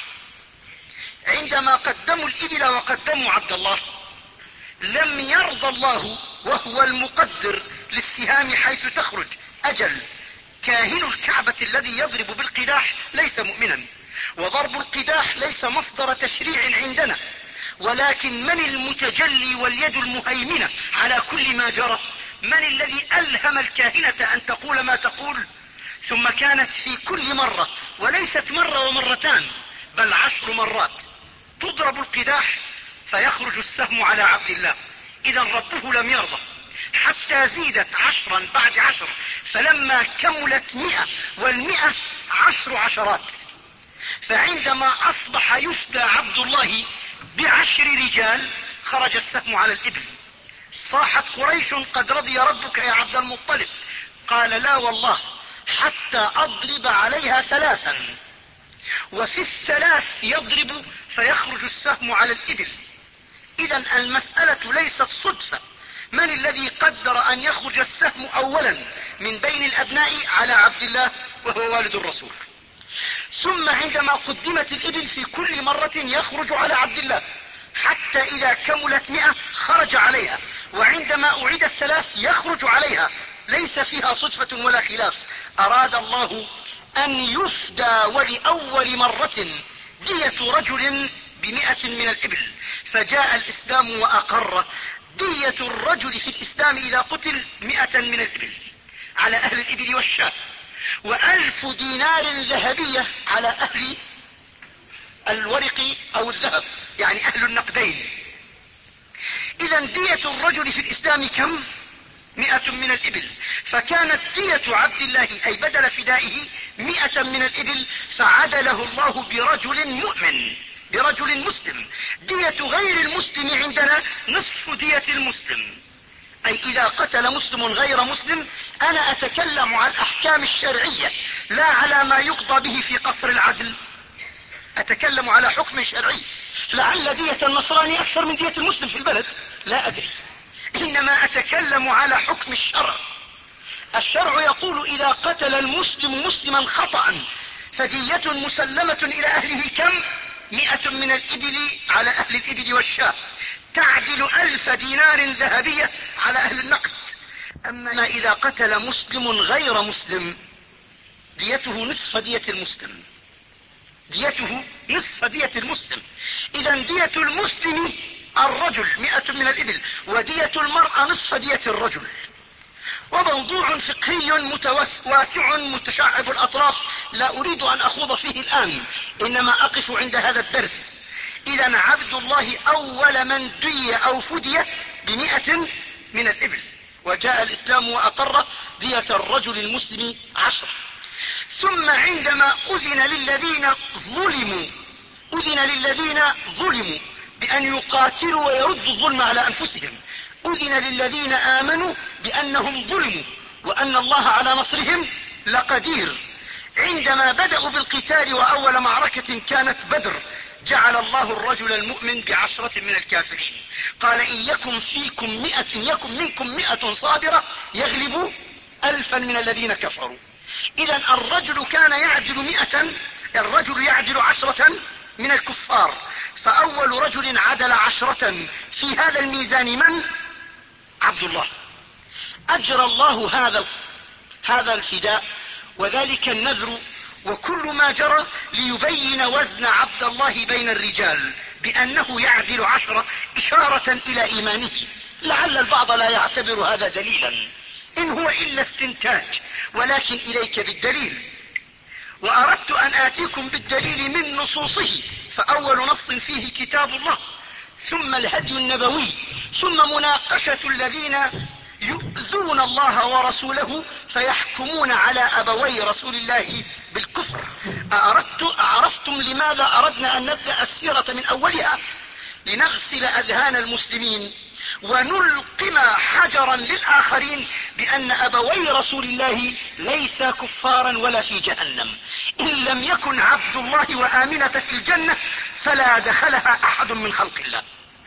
عندما قدموا الإبل وقدموا عبد الله لم يرضى الله، وهو المقدر للسهام حيث تخرج. أجل كاهن الكعبة الذي يضرب بالقداح ليس مؤمنا، وضرب القداح ليس مصدر تشريع عندنا، ولكن من المتجلي واليد المهيمنة على كل ما جرى؟ من الذي ألهم الكاهنة أن تقول ما تقول؟ ثم كانت في كل مرة، وليست مرة ومرتان بل عشر مرات، تضرب القداح فيخرج السهم على عبد الله. إذا ربه لم يرضى حتى زيدت عشرا بعد عشر، فلما كملت مئة، والمئة عشر عشرات، فعندما أصبح يفدى عبد الله بعشر رجال خرج السهم على الإبل. صاحت قريش: قد رضي ربك يا عبد المطلب. قال: لا والله حتى أضرب عليها ثلاثا، وفي الثلاث يضرب فيخرج السهم على الإبل. إذا المسألة ليست صدفة. من الذي قدر أن يخرج السهم أولا من بين الأبناء على عبد الله وهو والد الرسول؟ ثم عندما قدمت الإبل في كل مرة يخرج على عبد الله، حتى إذا كملت مئة خرج عليها، وعندما أعيد الثلاث يخرج عليها. ليس فيها صدفة ولا خلاف. أراد الله أن يفدى ولأول مرة دية رجل بمئة من الإبل، فجاء الإسلام وأقر دية الرجل في الإسلام إذا قتل مئة من الإبل على أهل الإبل والشاة، وألف دينار ذهبية على أهل الورق أو الذهب، يعني أهل النقدين. إذا دية الرجل في الإسلام كم؟ مئة من الإبل، فكانت دية عبد الله أي بدل فدائه مئة من الإبل، فعدله الله برجل مؤمن برجل مسلم. دية غير المسلم عندنا نصف دية المسلم، أي إذا قتل مسلم غير مسلم. أنا أتكلم عن الأحكام الشرعية لا على ما يقضى به في قصر العدل، أتكلم على حكم شرعي. لعل دية النصراني أكثر من دية المسلم في البلد، لا أدري، إنما أتكلم على حكم الشرع. الشرع يقول إذا قتل المسلم مسلما خطأ فدية مسلمة إلى أهله كم؟ مئة من الإبل على أهل الإبل والشاة، تعدل ألف دينار ذهبية على أهل النقد. أما إذا قتل مسلم غير مسلم ديته نصف دية المسلم، ديته نصف دية المسلم. إذا دية المسلم الرجل مئة من الإبل، ودية المرأة نصف دية الرجل. وموضوع فقهي متواسع متشعب الأطراف لا أريد أن أخوض فيه الآن، إنما أقف عند هذا الدرس. إذا عبد الله أول من دي أو فدي بمئة من الإبل، وجاء الإسلام وأقر دية الرجل المسلم عشر. ثم عندما أذن للذين ظلموا أذن للذين ظلموا بأن يقاتلوا ويردوا الظلم على أنفسهم، أذن للذين آمنوا بأنهم ظلموا وأن الله على نصرهم لقدير. عندما بدأوا بالقتال وأول معركة كانت بدر، جعل الله الرجل المؤمن بعشرة من الكافرين. قال إن يكن فيكم مئة إن يكن منكم مئة صابرة يغلبوا ألفا من الذين كفروا. إذا الرجل كان يعدل مئة، الرجل يعدل عشرة من الكفار. فأول رجل عدل عشرة في هذا الميزان من؟ عبد الله. أجرى الله هذا هذا الفداء وذلك النذر وكل ما جرى ليبين وزن عبد الله بين الرجال بأنه يعدل عشرة، إشارة إلى إيمانه. لعل البعض لا يعتبر هذا دليلا، إن هو إلا استنتاج، ولكن إليك بالدليل. وأردت أن آتيكم بالدليل من نصوصه، فأول نص فيه كتاب الله، ثم الهدي النبوي، ثم مناقشة الذين يؤذون الله ورسوله فيحكمون على أبوي رسول الله بالكفر. أردت أعرفتم لماذا أردنا أن نبدأ السيرة من أولها؟ لنغسل أذهان المسلمين ونلقم حجرا للآخرين بأن أبوي رسول الله ليس كفارا ولا في جهنم. إن لم يكن عبد الله وآمنة في الجنة فلا دخلها أحد من خلق الله.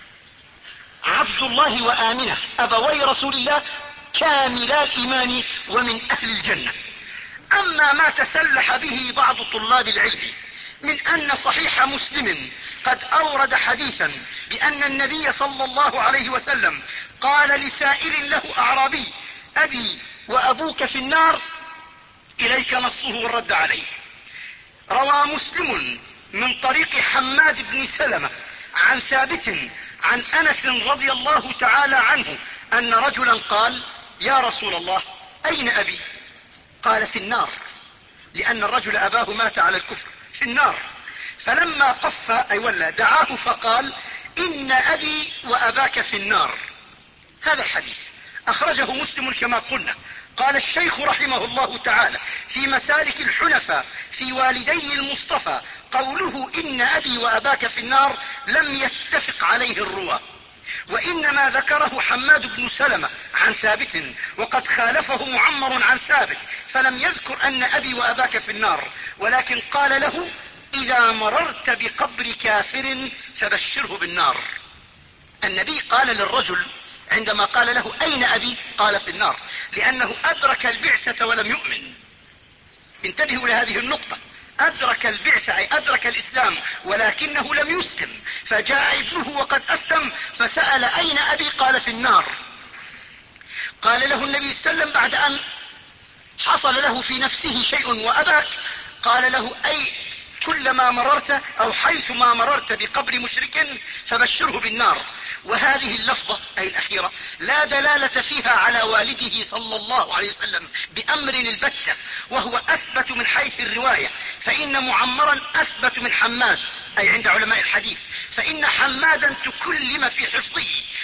عبد الله وآمنة أبوي رسول الله كاملا الإيمان ومن أهل الجنة. أما ما تسلح به بعض طلاب العلم من أن صحيح مسلم قد أورد حديثا بأن النبي صلى الله عليه وسلم قال لسائل له أعرابي أبي وأبوك في النار، إليك نصه والرد عليه. روى مسلم من طريق حماد بن سلمة عن ثابت عن أنس رضي الله تعالى عنه أن رجلا قال يا رسول الله أين أبي؟ قال في النار، لأن الرجل أباه مات على الكفر، في النار. فلما قف أي ولا دعاه فقال إن أبي وأباك في النار. هذا الحديث أخرجه مسلم كما قلنا. قال الشيخ رحمه الله تعالى في مسالك الحنفاء في والدي المصطفى قوله إن أبي وأباك في النار لم يتفق عليه الرواة، وإنما ذكره حماد بن سلمة عن ثابت، وقد خالفه معمر عن ثابت فلم يذكر أن أبي وأباك في النار، ولكن قال له إذا مررت بقبر كافر فبشره بالنار. النبي قال للرجل عندما قال له أين أبي؟ قال في النار، لأنه أدرك البعثة ولم يؤمن. انتبهوا لهذه النقطة، أدرك البعثة أي أدرك الإسلام ولكنه لم يسلم، فجاء ابنه وقد أسلم فسأل أين أبي؟ قال في النار. قال له النبي صلى الله عليه وسلم بعد أن حصل له في نفسه شيء وأباك، قال له أي كلما مررت أو حيثما مررت بقبر مشرك فبشره بالنار. وهذه اللفظة أي الأخيرة لا دلالة فيها على والده صلى الله عليه وسلم بأمر البتة، وهو أثبت من حيث الرواية، فإن معمرا أثبت من حماد أي عند علماء الحديث، فإن حمادا تكلم في حفظه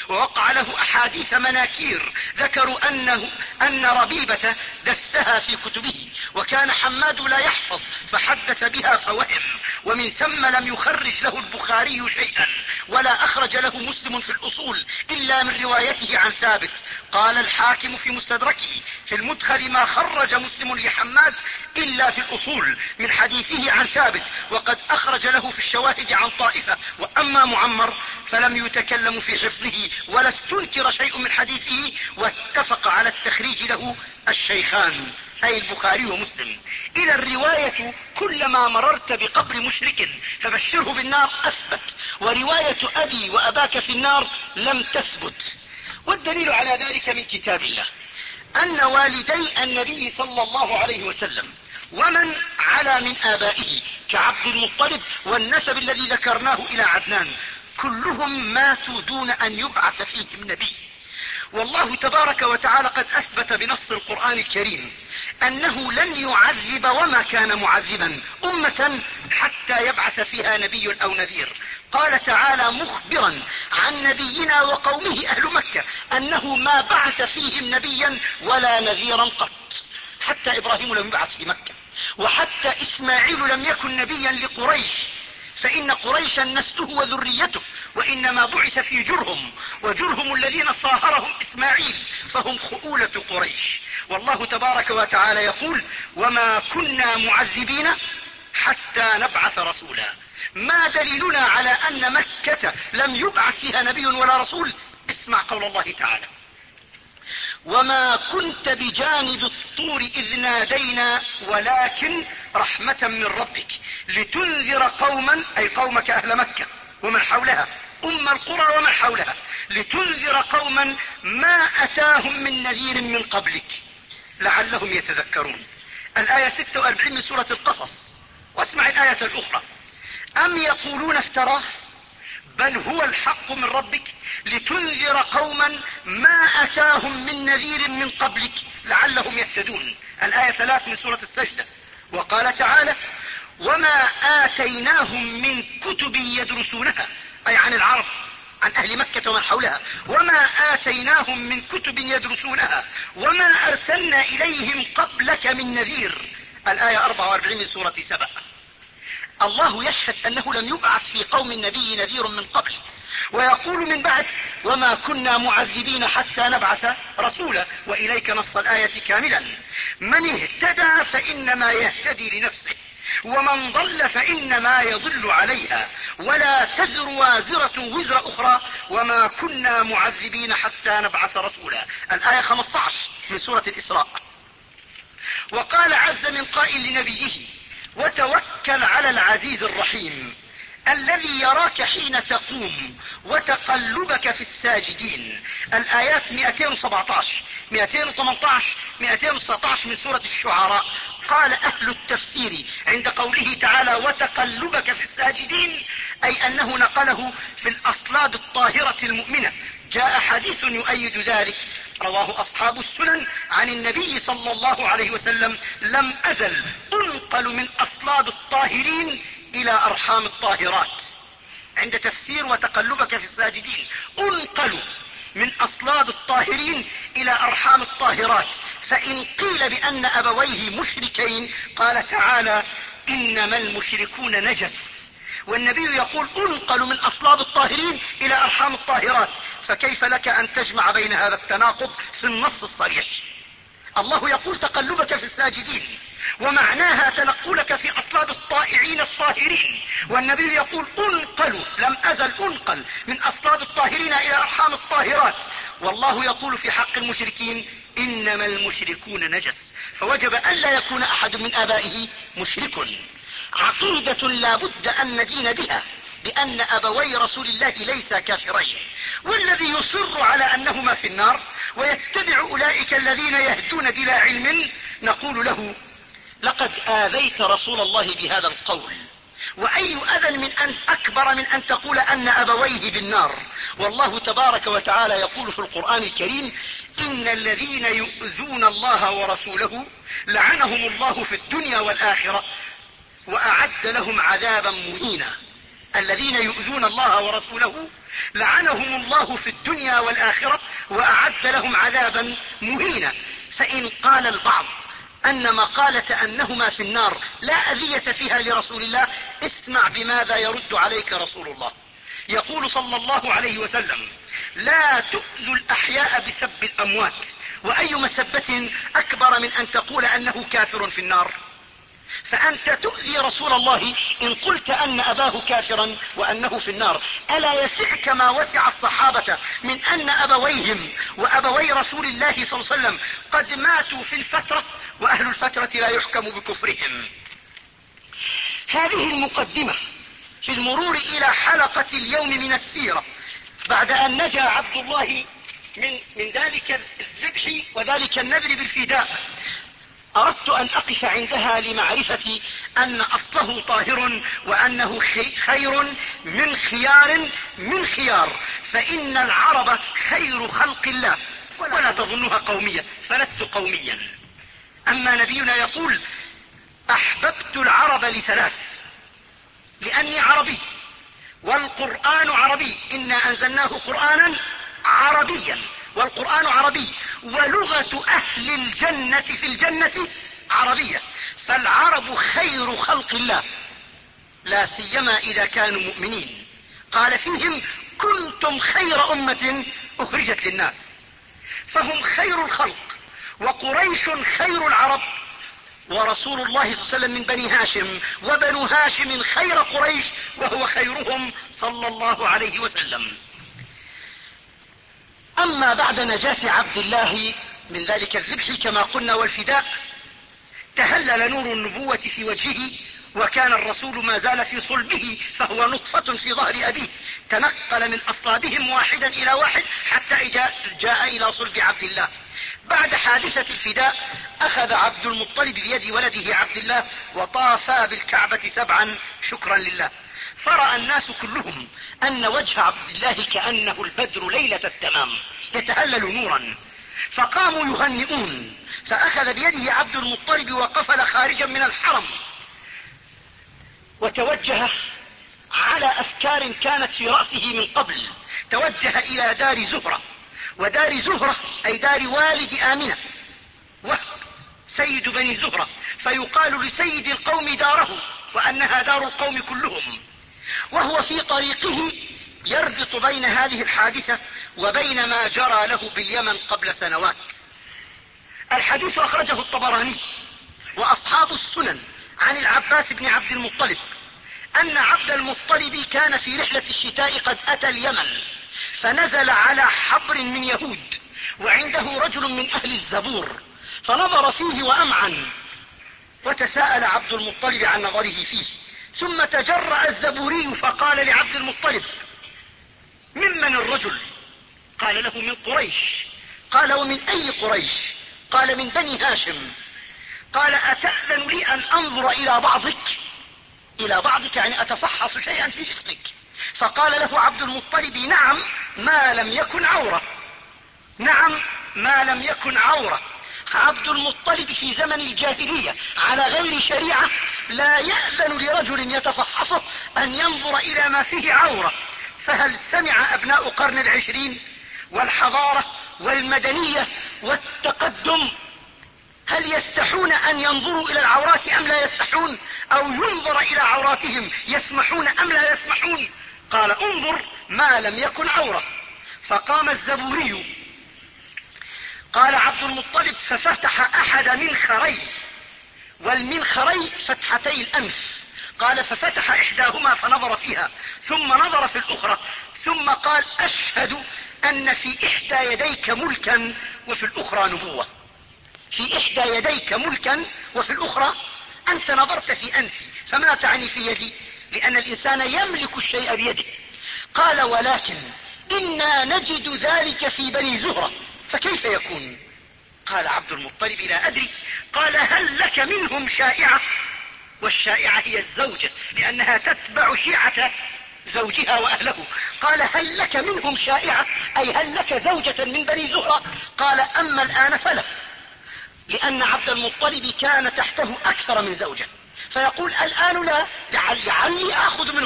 ووقع له أحاديث مناكير ذكروا أنه أن ربيبة دسها في كتبه، وكان حماد لا يحفظ فحدث بها فوهم، ومن ثم لم يخرج له البخاري شيئا ولا أخرج له مسلم في الأصول إلا من روايته عن ثابت. قال الحاكم في مستدركه في المدخل: ما خرج مسلم لحماد إلا في الأصول من حديثه عن ثابت، وقد أخرج له في الشواهد عن طائفة. وأما معمر فلم يتكلم في حفظه ولا استنكر شيء من حديثه، واتفق على التخريج له الشيخان أي البخاري ومسلم. إلى الرواية: كلما مررت بقبر مشرك فبشره بالنار أثبت، ورواية أبي وأباك في النار لم تثبت. والدليل على ذلك من كتاب الله أن والدي النبي صلى الله عليه وسلم ومن على من آبائه كعبد المطلب والنسب الذي ذكرناه إلى عدنان كلهم ماتوا دون أن يبعث فيهم نبي. والله تبارك وتعالى قد أثبت بنص القرآن الكريم أنه لن يعذب وما كان معذبا أمة حتى يبعث فيها نبي أو نذير. قال تعالى مخبرا عن نبينا وقومه أهل مكة أنه ما بعث فيهم نبيا ولا نذيرا قط. حتى إبراهيم لم يبعث في مكة، وحتى إسماعيل لم يكن نبيا لقريش، فإن قريشا نسله وذريته، وإنما بعث في جرهم، وجرهم الذين صاهرهم إسماعيل فهم خؤولة قريش. والله تبارك وتعالى يقول وما كنا معذبين حتى نبعث رسولا. ما دليلنا على أن مكة لم يبعث فيها نبي ولا رسول؟ اسمع قول الله تعالى وما كنت بجانب الطور إذ نادينا ولكن رحمة من ربك لتنذر قوما أي قومك أهل مكة ومن حولها أم القرى ومن حولها لتنذر قوما ما أتاهم من نذير من قبلك لعلهم يتذكرون. الآية ستة وأربعين من سورة القصص. واسمع الآية الأخرى أم يقولون افتراه بل هو الحق من ربك لتنذر قوما ما أتاهم من نذير من قبلك لعلهم يهتدون. الآية ثلاث من سورة السجدة. وقال تعالى وما آتيناهم من كتب يدرسونها أي عن العرب عن أهل مكة ومن حولها وما آتيناهم من كتب يدرسونها وما أرسلنا إليهم قبلك من نذير. الآية أربعة وأربعين من سورة سبأ. الله يشهد أنه لم يبعث في قوم النبي نذير من قبل، ويقول من بعد وما كنا معذبين حتى نبعث رسولا. وإليك نص الآية كاملا من اهتدى فإنما يهتدي لنفسه ومن ضل فإنما يضل عليها ولا تزر وازرة وزر أخرى وما كنا معذبين حتى نبعث رسولا. الآية خمسة عشر من سورة الإسراء. وقال عز من قائل لنبيه وتوكل على العزيز الرحيم الذي يراك حين تقوم وتقلبك في الساجدين. الآيات مئتين وسبعة عشر مئتين وثمانية عشر مئتين وتسعة عشر من سورة الشعراء. قال أهل التفسير عند قوله تعالى وتقلبك في الساجدين أي أنه نقله في الأصلاب الطاهرة المؤمنة. جاء حديث يؤيد ذلك رواه أصحاب السنن عن النبي صلى الله عليه وسلم لم أزل أنقل من أصلاب الطاهرين إلى أرحام الطاهرات. عند تفسير وتقلبك في الساجدين أنقل من أصلاب الطاهرين إلى أرحام الطاهرات. فإن قيل بأن أبويه مشركين قال تعالى إنما المشركون نجس، والنبي يقول أنقل من أصلاب الطاهرين إلى أرحام الطاهرات، فكيف لك أن تجمع بين هذا التناقض في النص الصريح؟ الله يقول تقلبك في الساجدين ومعناها تنقلك في أصلاب الطائعين الطاهرين، والنبي يقول أنقل لم أزل أنقل من أصلاب الطاهرين إلى أرحام الطاهرات، والله يقول في حق المشركين إنما المشركون نجس. فوجب ألا يكون أحد من آبائه مشرك. عقيدة لا بد أن ندين بها بأن أبوي رسول الله ليسا كافرين، والذي يصر على أنهما في النار ويتبع أولئك الذين يهدون بلا علم نقول له لقد آذيت رسول الله بهذا القول، وأي أذى من أن أكبر من أن تقول أن أبويه بالنار. والله تبارك وتعالى يقول في القرآن الكريم إن الذين يؤذون الله ورسوله لعنهم الله في الدنيا والآخرة وأعد لهم عذابا مهينا. الذين يؤذون الله ورسوله لعنهم الله في الدنيا والآخرة وأعد لهم عذابا مهينا. فإن قال البعض أن مقالة أنهما في النار لا أذية فيها لرسول الله، اسمع بماذا يرد عليك رسول الله. يقول صلى الله عليه وسلم: لا تؤذوا الأحياء بسب الأموات، وأي مسبة أكبر من أن تقول أنه كافر في النار؟ فأنت تؤذي رسول الله إن قلت أن أباه كافرا وأنه في النار. ألا يسعك ما وسع الصحابة من أن أبويهم وأبوي رسول الله صلى الله عليه وسلم قد ماتوا في الفترة، وأهل الفترة لا يحكم بكفرهم. هذه المقدمة في المرور إلى حلقة اليوم من السيرة بعد أن نجا عبد الله من, من ذلك الذبح وذلك النذر بالفداء. أردت أن أقف عندها لمعرفة أن أصله طاهر، وأنه خير من خيار من خيار، فإن العرب خير خلق الله. ولا تظنها قومية، فلست قوميا. أما نبينا يقول: أحببت العرب لثلاث: لأني عربي، والقرآن عربي، إنا أنزلناه قرآنا عربيا، والقرآن عربي، ولغة أهل الجنة في الجنة عربية. فالعرب خير خلق الله، لا سيما إذا كانوا مؤمنين. قال فيهم: كنتم خير أمة أخرجت للناس. فهم خير الخلق، وقريش خير العرب، ورسول الله صلى الله عليه وسلم من بني هاشم، وبنو هاشم خير قريش، وهو خيرهم صلى الله عليه وسلم. أما بعد نجاة عبد الله من ذلك الذبح كما قلنا والفداء، تهلل نور النبوة في وجهه، وكان الرسول ما زال في صلبه، فهو نطفة في ظهر أبيه، تنقل من أصلابهم واحدا إلى واحد حتى جاء إلى صلب عبد الله. بعد حادثة الفداء أخذ عبد المطلب بيد ولده عبد الله وطافا بالكعبة سبعا شكرا لله. فرأى الناس كلهم أن وجه عبد الله كأنه البدر ليلة التمام يتهلل نورا، فقاموا يهنئون. فأخذ بيده عبد المطلب وقفل خارجا من الحرم، وتوجه على أفكار كانت في رأسه من قبل. توجه إلى دار زهرة، ودار زهرة أي دار والد آمنة، وهب سيد بني زهرة، فيقال لسيد القوم داره، وأنها دار القوم كلهم. وهو في طريقه يربط بين هذه الحادثة وبين ما جرى له باليمن قبل سنوات. الحديث أخرجه الطبراني وأصحاب السنن عن العباس بن عبد المطلب أن عبد المطلب كان في رحلة الشتاء قد أتى اليمن، فنزل على حبر من يهود، وعنده رجل من أهل الزبور، فنظر فيه وأمعن، وتساءل عبد المطلب عن نظره فيه. ثم تجرأ الزبوري فقال لعبد المطلب: ممن الرجل؟ قال له: من قريش. قال: ومن أي قريش؟ قال: من بني هاشم. قال: أتأذن لي أن أنظر إلى بعضك؟ إلى بعضك يعني أتفحص شيئا في جسمك. فقال له عبد المطلب: نعم، ما لم يكن عورة. نعم، ما لم يكن عورة. عبد المطلب في زمن الجاهلية على غير شريعة لا يأذن لرجل يتفحصه أن ينظر إلى ما فيه عورة. فهل سمع أبناء قرن العشرين والحضارة والمدنية والتقدم هل يستحون أن ينظروا إلى العورات أم لا يستحون؟ أو ينظر إلى عوراتهم يسمحون أم لا يسمحون؟ قال: انظر ما لم يكن عورة. فقام الزبوري. قال عبد المطلب: ففتح أحد منخري، والمنخري فتحتي الأنف. قال: ففتح إحداهما فنظر فيها، ثم نظر في الأخرى، ثم قال: أشهد أن في إحدى يديك ملكا وفي الأخرى نبوة. في إحدى يديك ملكا وفي الأخرى أنت نظرت في أنفي، فما تعني في يدي؟ لأن الإنسان يملك الشيء بيده. قال: ولكن إنا نجد ذلك في بني زهرة، فكيف يكون؟ قال عبد المطلب: لا أدري. قال: هل لك منهم شائعة؟ والشائعة هي الزوجة، لأنها تتبع شيعة زوجها وأهله. قال: هل لك منهم شائعة؟ أي هل لك زوجة من بني زهرة؟ قال: أما الآن فلا، لأن عبد المطلب كان تحته أكثر من زوجة، فيقول: الآن لا، لعلي أخذ منهم.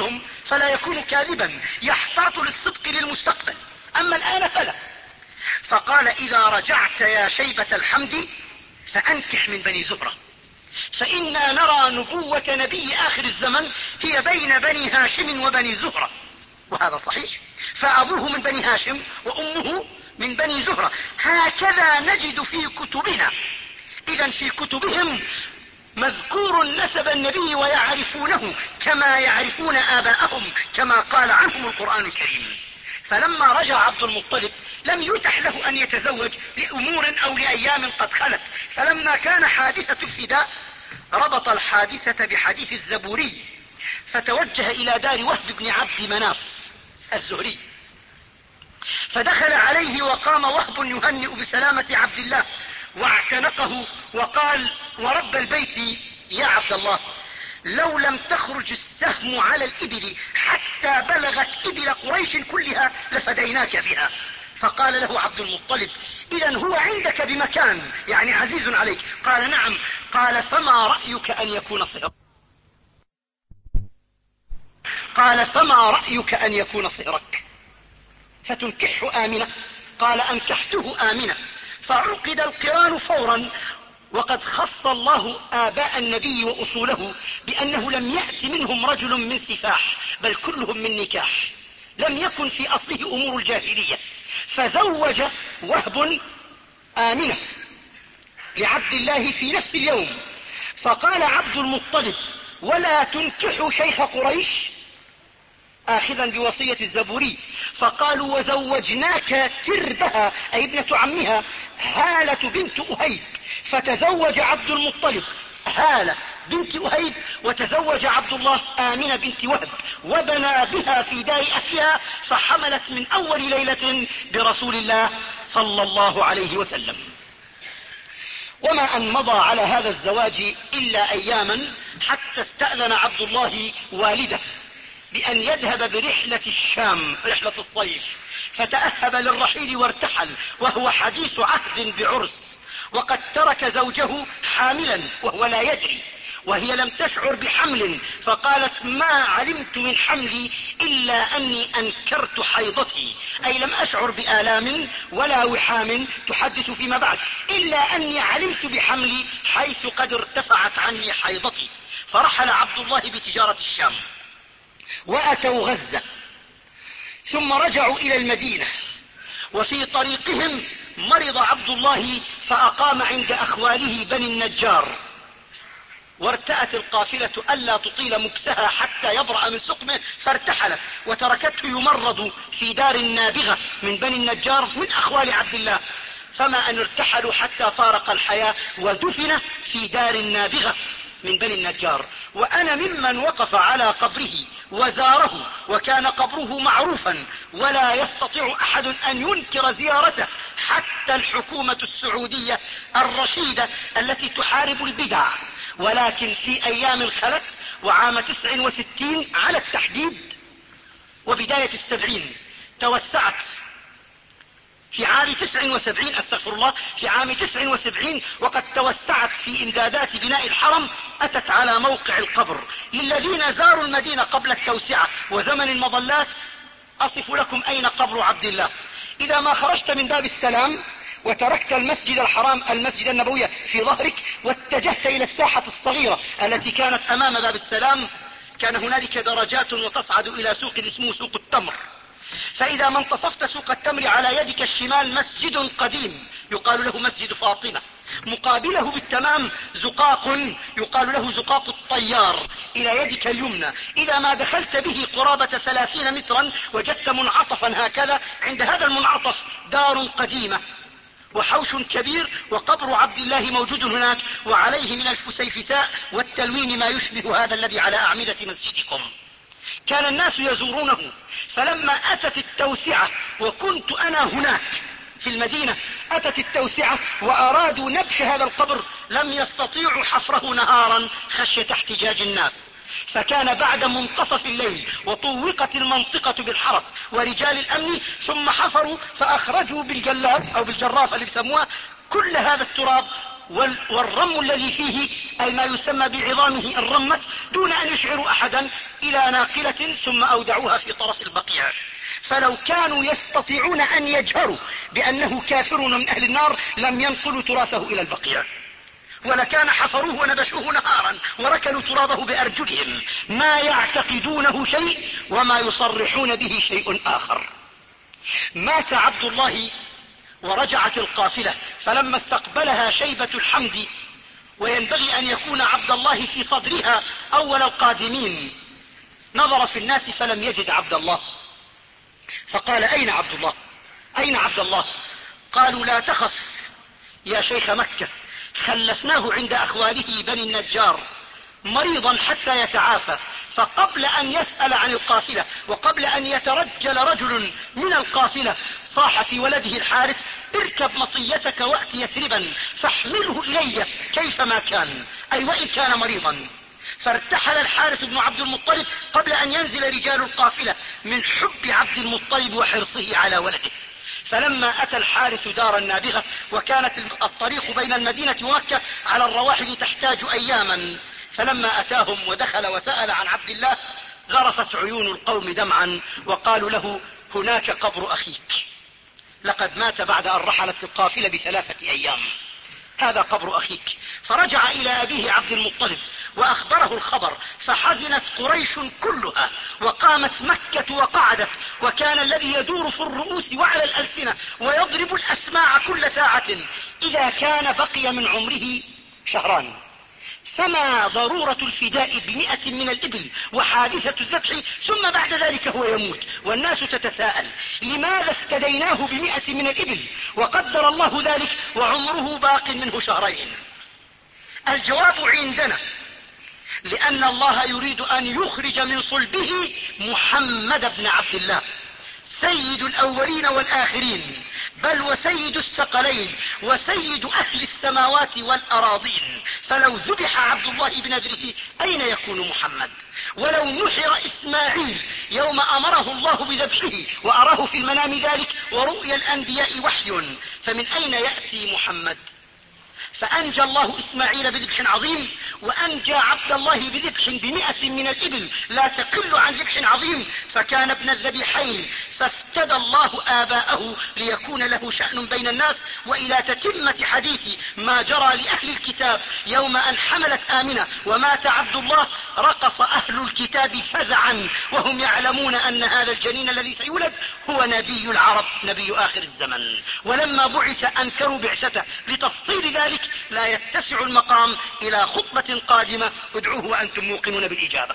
فلا يكون كاذبا، يحتاط للصدق للمستقبل، أما الآن فلا. فقال إذا رجعت يا شيبة الحمد فأنكح من بني زهرة، فإنا نرى نبوة نبي آخر الزمن هي بين بني هاشم وبني زهرة، وهذا صحيح، فأبوه من بني هاشم وأمه من بني زهرة، هكذا نجد في كتبنا. إذا في كتبهم مذكور نسب النبي ويعرفونه كما يعرفون آباءهم، كما قال عنهم القرآن الكريم. فلما رجع عبد المطلب لم يتح له أن يتزوج لأمور أو لأيام قد خلت، فلما كان حادثة الفداء ربط الحادثة بحديث الزبوري، فتوجه إلى دار وهب بن عبد مناف الزهري، فدخل عليه وقام وهب يهنئ بسلامة عبد الله واعتنقه وقال ورب البيت يا عبد الله لو لم تخرج السهم على الإبل حتى بلغت إبل قريش كلها لفديناك بها. فقال له عبد المطلب إذا هو عندك بمكان، يعني عزيز عليك؟ قال نعم. قال فما رأيك أن يكون صهرك؟ قال فما رأيك أن يكون صهرك فتنكحه آمنة؟ قال أنكحته آمنة. فعقد القران فورا، وقد خص الله آباء النبي وأصوله بأنه لم يأت منهم رجل من سفاح، بل كلهم من نكاح، لم يكن في أصله أمور الجاهلية. فزوج وهب آمنة لعبد الله في نفس اليوم. فقال عبد المطلب ولا تنكحوا شيخ قريش، آخذا بوصية الزبوري. فقالوا وزوجناك تربها أي ابنة عمها هالة بنت أهيب، فتزوج عبد المطلب هالة بنت أهيب، وتزوج عبد الله آمنة بنت وهب، وبنى بها في دار أهلها، فحملت من أول ليلة برسول الله صلى الله عليه وسلم. وما أن مضى على هذا الزواج إلا أياما حتى استأذن عبد الله والده بأن يذهب برحلة الشام، رحلة الصيف، فتأهب للرحيل وارتحل وهو حديث عهد بعرس، وقد ترك زوجه حاملا وهو لا يدري، وهي لم تشعر بحمل، فقالت ما علمت من حملي إلا أني أنكرت حيضتي، أي لم أشعر بآلام ولا وحام تحدث فيما بعد، إلا أني علمت بحملي حيث قد ارتفعت عني حيضتي. فرحل عبد الله بتجارة الشام وأتوا غزة، ثم رجعوا إلى المدينة، وفي طريقهم مرض عبد الله فأقام عند أخواله بني النجار، وارتأت القافلة ألا تطيل مكسها حتى يبرأ من سقمه، فارتحلت وتركته يمرض في دار نابغة من بني النجار من أخوال عبد الله. فما أن ارتحلوا حتى فارق الحياة ودفن في دار نابغة من بني النجار. وأنا ممن وقف على قبره وزاره، وكان قبره معروفا ولا يستطيع أحد أن ينكر زيارته، حتى الحكومة السعودية الرشيدة التي تحارب البدع. ولكن في أيام خلت وعام تسع وستين على التحديد وبداية السبعين توسعت، في عام تسع وسبعين استغفر الله في عام تسع وسبعين وقد توسعت في إمدادات بناء الحرم، أتت على موقع القبر. للذين زاروا المدينة قبل التوسعة وزمن المظلات أصف لكم أين قبر عبد الله. إذا ما خرجت من باب السلام وتركت المسجد الحرام المسجد النبوي في ظهرك واتجهت إلى الساحة الصغيرة التي كانت أمام باب السلام، كان هنالك درجات وتصعد إلى سوق اسمه سوق التمر. فإذا ما انتصفت سوق التمر على يدك الشمال مسجد قديم يقال له مسجد فاطمة، مقابله بالتمام زقاق يقال له زقاق الطيار إلى يدك اليمنى. إذا ما دخلت به قرابة ثلاثين مترا وجدت منعطفا هكذا، عند هذا المنعطف دار قديمة وحوش كبير، وقبر عبد الله موجود هناك، وعليه من الفسيفساء والتلوين ما يشبه هذا الذي على أعمدة مسجدكم. كان الناس يزورونه. فلما أتت التوسعة وكنت أنا هناك في المدينة، أتت التوسعة وأرادوا نبش هذا القبر، لم يستطيعوا حفره نهارا خشية احتجاج الناس، فكان بعد منتصف الليل وطوقت المنطقة بالحرس ورجال الأمن، ثم حفروا فأخرجوا بالجلاب أو بالجرافة اللي بيسموها كل هذا التراب والرم الذي فيه أي ما يسمى بعظامه الرمة دون أن يشعروا أحدا إلى ناقلة ثم أودعوها في طرف البقيع. فلو كانوا يستطيعون أن يجهروا بأنه كافر من أهل النار لم ينقلوا تراثه إلى البقيع، ولكان حفروه ونبشوه نهارا وركلوا ترابه بأرجلهم. ما يعتقدونه شيء وما يصرحون به شيء آخر. مات عبد الله ورجعت القافلة، فلما استقبلها شيبة الحمد وينبغي أن يكون عبد الله في صدرها أول القادمين، نظر في الناس فلم يجد عبد الله، فقال أين عبد الله؟ أين عبد الله؟ قالوا لا تخف يا شيخ مكة، خلفناه عند أخواله بني النجار مريضا حتى يتعافى. فقبل أن يسأل عن القافلة وقبل أن يترجل رجل من القافلة صاح في ولده الحارث اركب مطيتك وأت يثربا فاحمله إلي كيفما كان، أي وإن كان مريضا. فارتحل الحارث بن عبد المطلب قبل أن ينزل رجال القافلة من حب عبد المطلب وحرصه على ولده. فلما أتى الحارث دار النابغة وكانت الطريق بين المدينة ومكة على الرواحل تحتاج أياما، فلما أتاهم ودخل وسأل عن عبد الله ذرفت عيون القوم دمعا وقالوا له هناك قبر أخيك، لقد مات بعد أن رحلت القافلة بثلاثة أيام، هذا قبر أخيك. فرجع إلى أبيه عبد المطلب وأخبره الخبر، فحزنت قريش كلها وقامت مكة وقعدت، وكان الذي يدور في الرؤوس وعلى الألسنة ويضرب الأسماع كل ساعة إذا كان بقي من عمره شهران، فما ضرورة الفداء بمئة من الإبل وحادثة الذبح ثم بعد ذلك هو يموت؟ والناس تتساءل لماذا افتديناه بمئة من الإبل وقدر الله ذلك وعمره باق منه شهرين؟ الجواب عندنا لأن الله يريد أن يخرج من صلبه محمد بن عبد الله سيد الأولين والآخرين، بل وسيد الثقلين وسيد أهل السماوات والأراضين. فلو ذبح عبد الله بنذره أين يكون محمد؟ ولو نحر إسماعيل يوم أمره الله بذبحه وأراه في المنام ذلك ورؤيا الأنبياء وحي، فمن أين يأتي محمد؟ فأنجى الله إسماعيل بذبح عظيم، وأنجى عبد الله بذبح بمئة من الإبل لا تقل عن ذبح عظيم، فكان ابن الذبيحين، فافتدى الله آباءه ليكون له شأن بين الناس. وإلى تتمة حديث ما جرى لأهل الكتاب يوم أن حملت آمنة ومات عبد الله، رقص أهل الكتاب فزعا وهم يعلمون أن هذا الجنين الذي سيولد هو نبي العرب نبي آخر الزمن. ولما بعث أنكروا بعثته. لتفصيل ذلك لا يتسع المقام إلى خطبة قادمة، ادعوه وأنتم موقنون بالإجابة.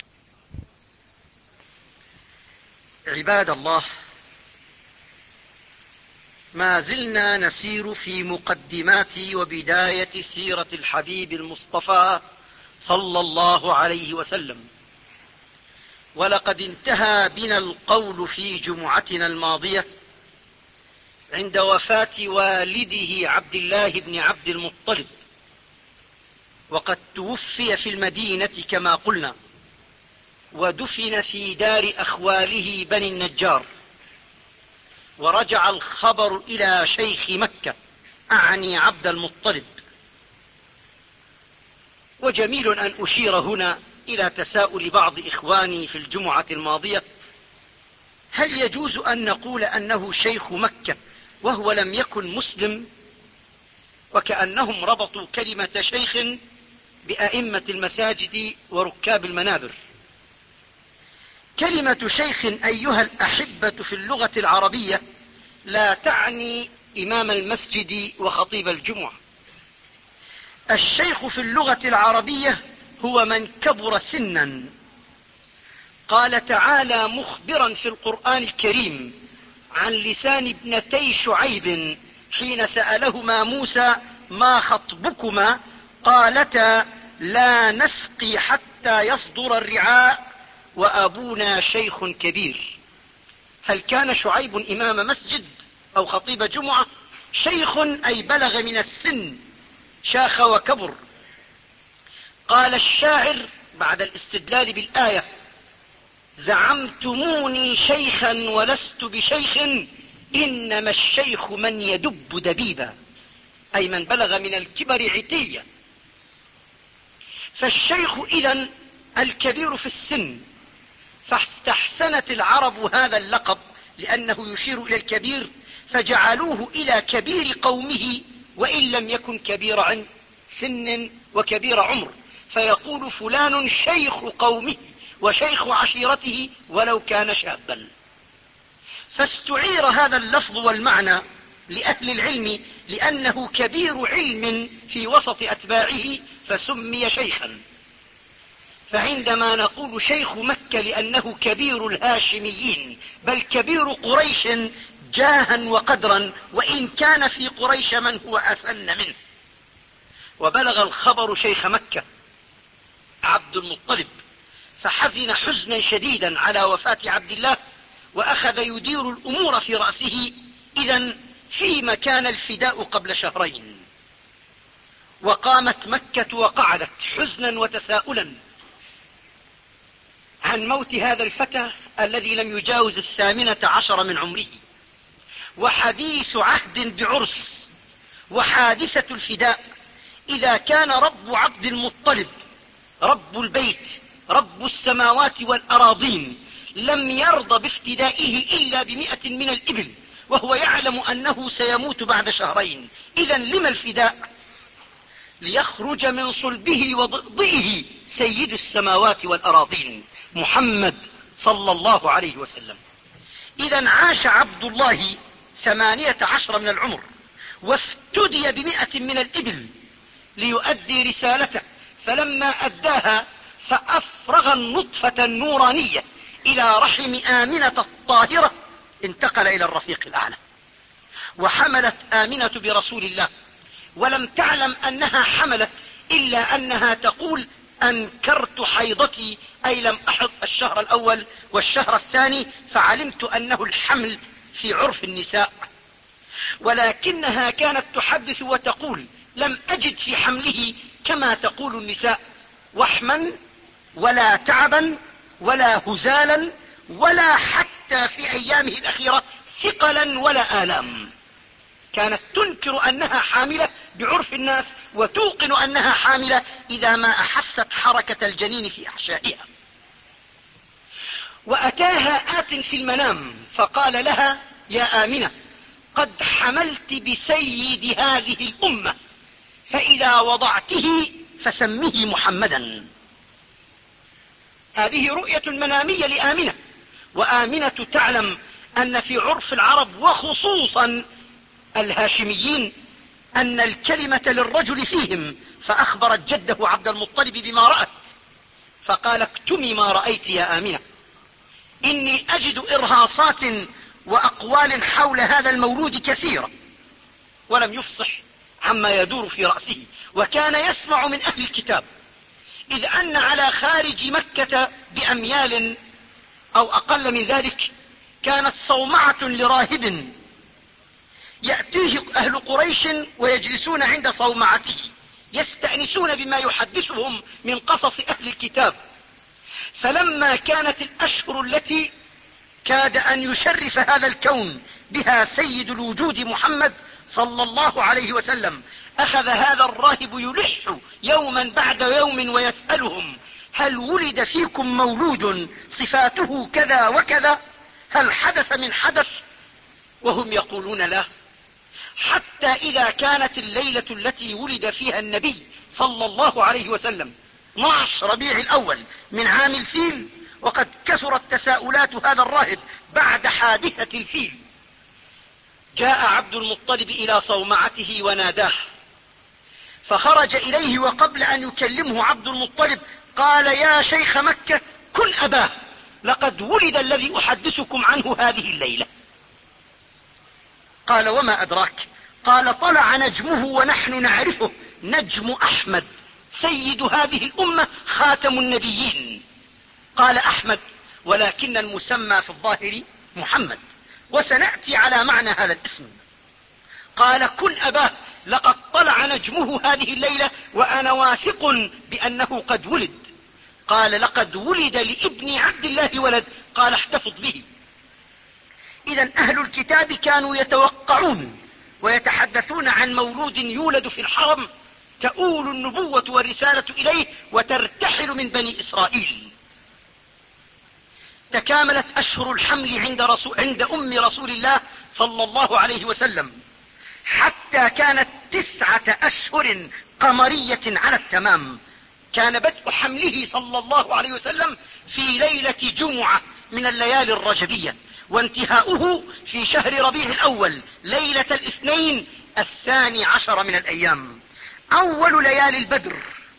عباد الله، ما زلنا نسير في مقدمات وبداية سيرة الحبيب المصطفى صلى الله عليه وسلم، ولقد انتهى بنا القول في جمعتنا الماضية عند وفاة والده عبد الله بن عبد المطلب، وقد توفي في المدينة كما قلنا، ودفن في دار أخواله بني النجار. ورجع الخبر إلى شيخ مكة أعني عبد المطلب. وجميل أن أشير هنا إلى تساؤل بعض إخواني في الجمعة الماضية: هل يجوز أن نقول أنه شيخ مكة وهو لم يكن مسلم؟ وكأنهم ربطوا كلمة شيخ بأئمة المساجد وركاب المنابر. كلمة شيخ أيها الأحبة في اللغة العربية لا تعني إمام المسجد وخطيب الجمعة. الشيخ في اللغة العربية هو من كبر سنا. قال تعالى مخبرا في القرآن الكريم عن لسان ابنتي شعيب حين سألهما موسى ما خطبكما قالتا لا نسقي حتى يصدر الرعاء وأبونا شيخ كبير. هل كان شعيب إمام مسجد أو خطيب جمعة؟ شيخ أي بلغ من السن، شاخ وكبر. قال الشاعر بعد الاستدلال بالآية: زعمتموني شيخا ولست بشيخ إنما الشيخ من يدب دبيبا. أي من بلغ من الكبر عتية. فالشيخ إذن الكبير في السن، فاستحسنت العرب هذا اللقب لأنه يشير إلى الكبير، فجعلوه إلى كبير قومه وإن لم يكن كبير عن سن وكبير عمر، فيقول فلان شيخ قومه وشيخ عشيرته ولو كان شابا. فاستعير هذا اللفظ والمعنى لأهل العلم لأنه كبير علم في وسط أتباعه فسمي شيخا. فعندما نقول شيخ مكة لأنه كبير الهاشميين بل كبير قريش جاها وقدرا، وإن كان في قريش من هو أسن منه. وبلغ الخبر شيخ مكة عبد المطلب، فحزن حزنا شديدا على وفاة عبد الله، وأخذ يدير الأمور في رأسه. إذن فيما كان الفداء قبل شهرين، وقامت مكة وقعدت حزنا وتساؤلا عن موت هذا الفتى الذي لم يجاوز الثامنة عشر من عمره، وحديث عهد بعرس وحادثة الفداء. إذا كان رب عبد المطلب رب البيت رب السماوات والأراضين لم يرضى بافتدائه إلا بمئة من الإبل، وهو يعلم أنه سيموت بعد شهرين، إذن لما الفداء؟ ليخرج من صلبه وضئه سيد السماوات والأراضين محمد صلى الله عليه وسلم. إذن عاش عبد الله ثمانية عشر من العمر، وافتدي بمئة من الإبل ليؤدي رسالته، فلما أداها فأفرغ النطفة النورانية إلى رحم آمنة الطاهرة، انتقل إلى الرفيق الأعلى. وحملت آمنة برسول الله، ولم تعلم أنها حملت إلا أنها تقول أنكرت حيضتي، أي لم أحض الشهر الأول والشهر الثاني، فعلمت أنه الحمل في عرف النساء. ولكنها كانت تحدث وتقول لم أجد في حمله كما تقول النساء وحما ولا تعبا ولا هزالا ولا حتى في أيامه الأخيرة ثقلا ولا آلام. كانت تنكر أنها حاملة بعرف الناس، وتوقن أنها حاملة إذا ما أحست حركة الجنين في أحشائها. وأتاها آت في المنام فقال لها يا آمنة قد حملت بسيد هذه الأمة، فإذا وضعته فسميه محمدا. هذه رؤية منامية لآمنة، وآمنة تعلم أن في عرف العرب وخصوصا الهاشميين أن الكلمة للرجل فيهم، فأخبرت جده عبد المطلب بما رأت، فقال اكتمي ما رأيت يا آمنة، إني أجد إرهاصات وأقوال حول هذا المولود كثيرة. ولم يفصح عما يدور في رأسه، وكان يسمع من أهل الكتاب، إذ أن على خارج مكة بأميال أو أقل من ذلك كانت صومعة لراهب يأتيه أهل قريش ويجلسون عند صومعته يستأنسون بما يحدثهم من قصص أهل الكتاب. فلما كانت الأشهر التي كاد أن يشرف هذا الكون بها سيد الوجود محمد صلى الله عليه وسلم، أخذ هذا الراهب يلح يوما بعد يوم ويسألهم هل ولد فيكم مولود صفاته كذا وكذا؟ هل حدث من حدث؟ وهم يقولون لا. حتى إذا كانت الليلة التي ولد فيها النبي صلى الله عليه وسلم اثني عشر ربيع الأول من عام الفيل، وقد كثرت تساؤلات هذا الراهب بعد حادثة الفيل، جاء عبد المطلب إلى صومعته وناداه، فخرج إليه، وقبل أن يكلمه عبد المطلب قال يا شيخ مكة كن أباه، لقد ولد الذي أحدثكم عنه هذه الليلة. قال وما أدراك؟ قال طلع نجمه ونحن نعرفه، نجم أحمد سيد هذه الأمة خاتم النبيين. قال أحمد ولكن المسمى في الظاهر محمد، وسنأتي على معنى هذا الاسم. قال كن أباه، لقد طلع نجمه هذه الليلة وأنا واثق بأنه قد ولد. قال لقد ولد لابن عبد الله ولد. قال احتفظ به. إذا أهل الكتاب كانوا يتوقعون ويتحدثون عن مولود يولد في الحرم تؤول النبوة والرسالة إليه وترتحل من بني إسرائيل. تكاملت أشهر الحمل عند, رسول عند أم رسول الله صلى الله عليه وسلم حتى كانت تسعة أشهر قمرية على التمام. كان بدء حمله صلى الله عليه وسلم في ليلة جمعة من الليالي الرجبية، وانتهاؤه في شهر ربيع الأول ليلة الاثنين الثاني عشر من الأيام. أول ليالي البدر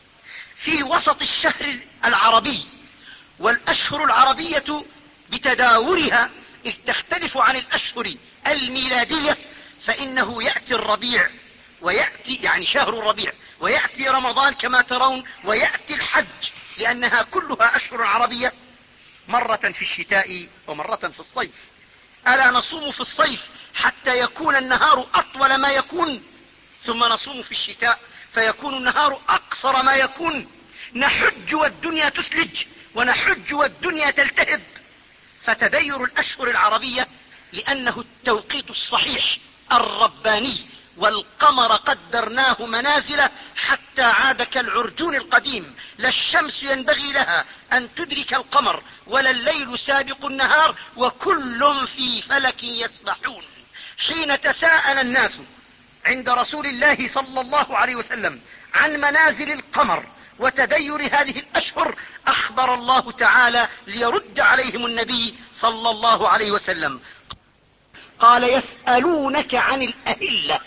في وسط الشهر العربي، والأشهر العربية بتداورها إذ تختلف عن الأشهر الميلادية، فإنه يأتي الربيع ويأتي يعني شهر الربيع، ويأتي رمضان كما ترون، ويأتي الحج، لأنها كلها أشهر عربية، مرة في الشتاء ومرة في الصيف. ألا نصوم في الصيف حتى يكون النهار أطول ما يكون، ثم نصوم في الشتاء فيكون النهار أقصر ما يكون. نحج والدنيا تثلج، ونحج والدنيا تلتهب. فتدير الأشهر العربية لأنه التوقيت الصحيح الرباني، والقمر قدرناه منازل حتى عاد كالعرجون القديم. لا الشمس ينبغي لها أن تدرك القمر، ولا الليل سابق النهار، وكل في فلك يسبحون. حين تساءل الناس عند رسول الله صلى الله عليه وسلم عن منازل القمر وتدير هذه الأشهر، أخبر الله تعالى ليرد عليهم النبي صلى الله عليه وسلم، قال: يسألونك عن الأهلة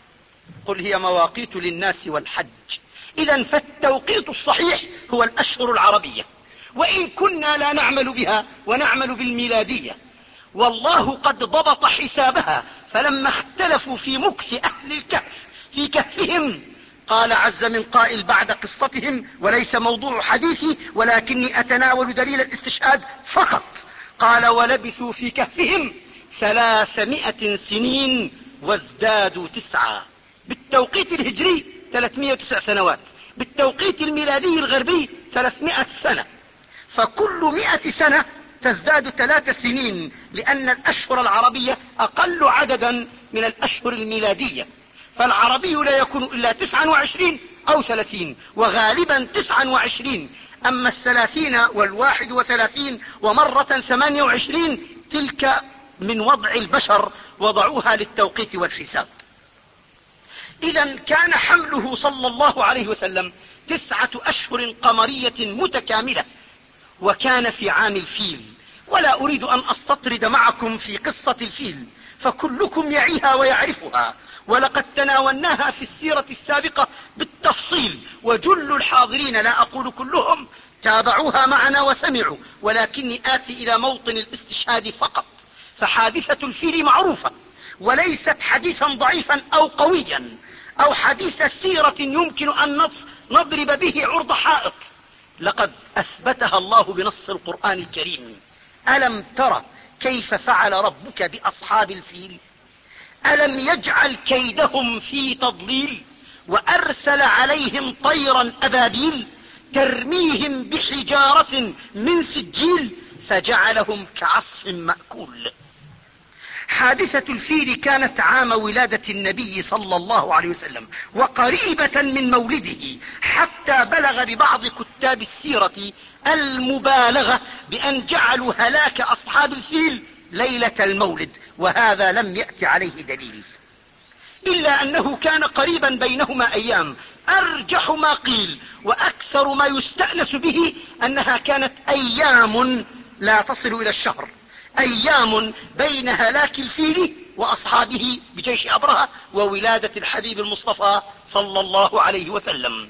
قل هي مواقيت للناس والحج. إذن فالتوقيت الصحيح هو الأشهر العربية، وإن كنا لا نعمل بها ونعمل بالميلادية، والله قد ضبط حسابها. فلما اختلفوا في مكث أهل الكهف في كهفهم، قال عز من قائل بعد قصتهم، وليس موضوع حديثي ولكني أتناول دليل الاستشهاد فقط، قال: ولبثوا في كهفهم ثلاثمائة سنين وازدادوا تسعة. بالتوقيت الهجري ثلاثمائة وتسع سنوات، بالتوقيت الميلادي الغربي ثلاثمائة سنة، فكل مائة سنة تزداد ثلاث سنين، لأن الأشهر العربية أقل عددا من الأشهر الميلادية. فالعربي لا يكون إلا تسعة وعشرين أو ثلاثين، وغالبا تسعة وعشرين. أما الثلاثين والواحد وثلاثين ومرة ثمانية وعشرين تلك من وضع البشر، وضعوها للتوقيت والحساب. إذا كان حمله صلى الله عليه وسلم تسعة أشهر قمرية متكاملة، وكان في عام الفيل. ولا أريد أن أستطرد معكم في قصة الفيل، فكلكم يعيها ويعرفها، ولقد تناولناها في السيرة السابقة بالتفصيل، وجل الحاضرين لا أقول كلهم تابعوها معنا وسمعوا، ولكني آتي إلى موطن الاستشهاد فقط. فحادثة الفيل معروفة، وليست حديثا ضعيفا أو قويا أو حديث سيرة يمكن أن نضرب به عرض حائط. لقد أثبتها الله بنص القرآن الكريم: ألم تر كيف فعل ربك بأصحاب الفيل؟ ألم يجعل كيدهم في تضليل، وأرسل عليهم طيرا أبابيل ترميهم بحجارة من سجيل فجعلهم كعصف مأكول. حادثة الفيل كانت عام ولادة النبي صلى الله عليه وسلم، وقريبة من مولده، حتى بلغ ببعض كتاب السيرة المبالغة بأن جعلوا هلاك أصحاب الفيل ليلة المولد، وهذا لم يأت عليه دليل، إلا أنه كان قريبا بينهما أيام. أرجح ما قيل وأكثر ما يستأنس به أنها كانت أيام لا تصل إلى الشهر، أيام بين هلاك الفيل وأصحابه بجيش أبرهة وولادة الحبيب المصطفى صلى الله عليه وسلم.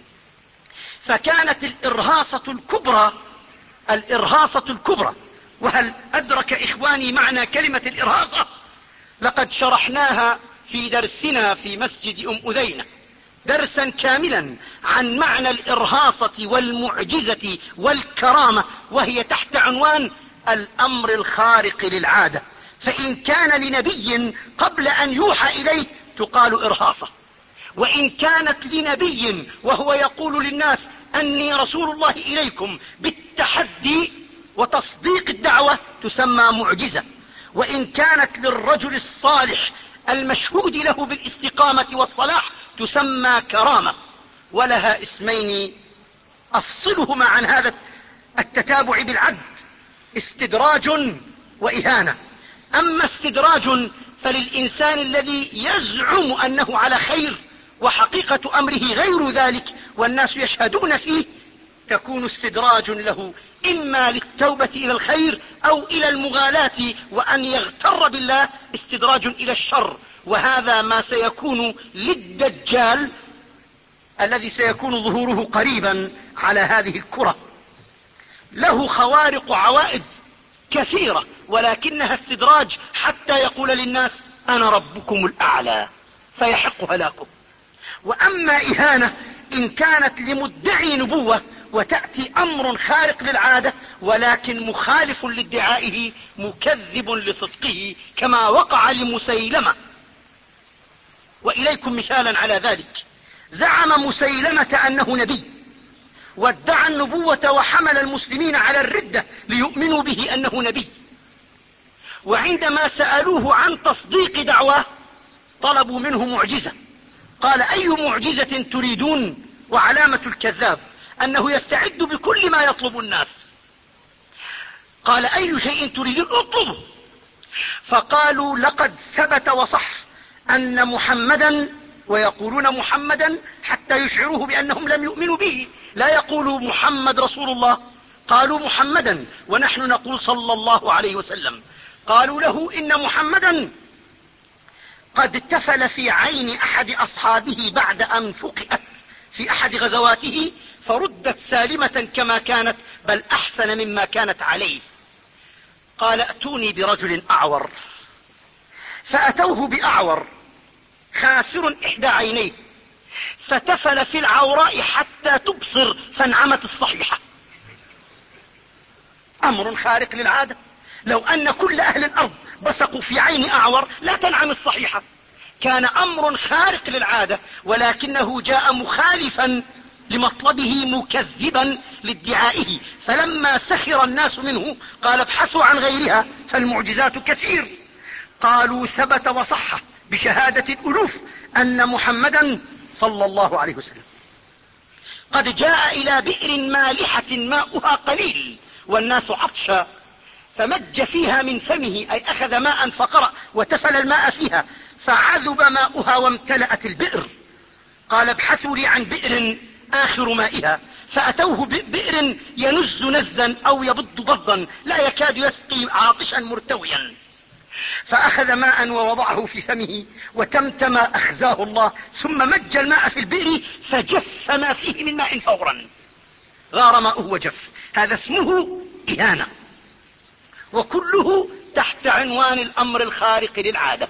فكانت الإرهاصة الكبرى الإرهاصة الكبرى وهل أدرك إخواني معنى كلمة الإرهاصة؟ لقد شرحناها في درسنا في مسجد أم أذينة درسا كاملا عن معنى الإرهاصة والمعجزة والكرامة، وهي تحت عنوان الأمر الخارق للعادة. فإن كان لنبي قبل أن يوحى إليه تقال إرهاصة، وإن كانت لنبي وهو يقول للناس أني رسول الله إليكم بالتحدي وتصديق الدعوة تسمى معجزة، وإن كانت للرجل الصالح المشهود له بالاستقامة والصلاح تسمى كرامة، ولها اسمين أفصلهما عن هذا التتابع بالعد: استدراج وإهانة. أما استدراج فللإنسان الذي يزعم أنه على خير وحقيقة أمره غير ذلك والناس يشهدون فيه، تكون استدراج له إما للتوبة إلى الخير أو إلى المغالاة وأن يغتر بالله، استدراج إلى الشر. وهذا ما سيكون للدجال الذي سيكون ظهوره قريبا على هذه الكرة. له خوارق عوائد كثيرة، ولكنها استدراج حتى يقول للناس أنا ربكم الأعلى فيحق هلاكم. وأما إهانة إن كانت لمدعي نبوة وتأتي أمر خارق للعادة ولكن مخالف لادعائه مكذب لصدقه، كما وقع لمسيلمة. وإليكم مثالا على ذلك: زعم مسيلمة أنه نبي وادعى النبوة وحمل المسلمين على الردة ليؤمنوا به أنه نبي، وعندما سألوه عن تصديق دعواه طلبوا منه معجزة. قال أي معجزة تريدون؟ وعلامة الكذاب أنه يستعد بكل ما يطلب الناس. قال أي شيء تريدون اطلبوا. فقالوا لقد ثبت وصح أن محمدا، ويقولون محمدا حتى يشعروه بأنهم لم يؤمنوا به، لا يقولوا محمد رسول الله، قالوا محمدا ونحن نقول صلى الله عليه وسلم. قالوا له إن محمدا قد اتفل في عين أحد أصحابه بعد أن فقئت في أحد غزواته فردت سالمة كما كانت، بل أحسن مما كانت عليه. قال ائتوني برجل أعور، فأتوه بأعور خاسر إحدى عينيه، فتفل في العوراء حتى تبصر فانعمت الصحيحة. أمر خارق للعادة، لو أن كل أهل الأرض بصقوا في عين أعور لا تنعم الصحيحة. كان أمر خارق للعادة ولكنه جاء مخالفا لمطلبه مكذبا لادعائه، فلما سخر الناس منه قال ابحثوا عن غيرها فالمعجزات كثير. قالوا ثبت وصح بشهادة الألوف أن محمدا صلى الله عليه وسلم قد جاء إلى بئر مالحة ماؤها قليل والناس عطشا، فمج فيها من فمه، أي أخذ ماء فقرأ وتفل الماء فيها فعذب ماؤها وامتلأت البئر. قال ابحثوا لي عن بئر آخر مائها، فأتوه بئر ينز نزا أو يبض بضا لا يكاد يسقي عاطشا مرتويا، فأخذ ماء ووضعه في فمه وتمتم أخزاه الله، ثم مج الماء في البئر فجف ما فيه من ماء فورا، غار ماؤه وجف. هذا اسمه إهانة، وكله تحت عنوان الأمر الخارق للعادة.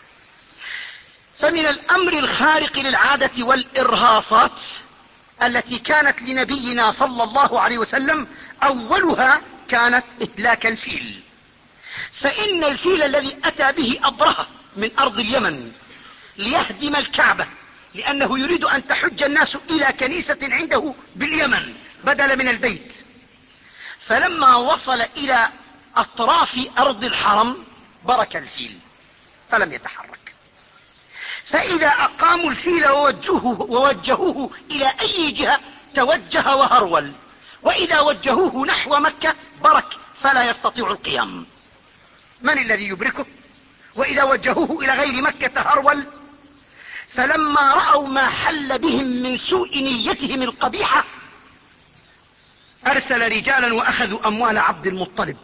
فمن الأمر الخارق للعادة والإرهاصات التي كانت لنبينا صلى الله عليه وسلم أولها كانت إهلاك الفيل. فإن الفيل الذي أتى به أبرهة من أرض اليمن ليهدم الكعبة، لأنه يريد أن تحج الناس إلى كنيسة عنده باليمن بدل من البيت، فلما وصل إلى أطراف أرض الحرم برك الفيل فلم يتحرك. فإذا أقاموا الفيل ووجهوه, ووجهوه إلى أي جهة توجه وهرول، وإذا وجهوه نحو مكة برك فلا يستطيع القيام. من الذي يبركه؟ وإذا وجهوه إلى غير مكة هرول. فلما رأوا ما حل بهم من سوء نيتهم القبيحة أرسل رجالا وأخذوا أموال عبد المطلب،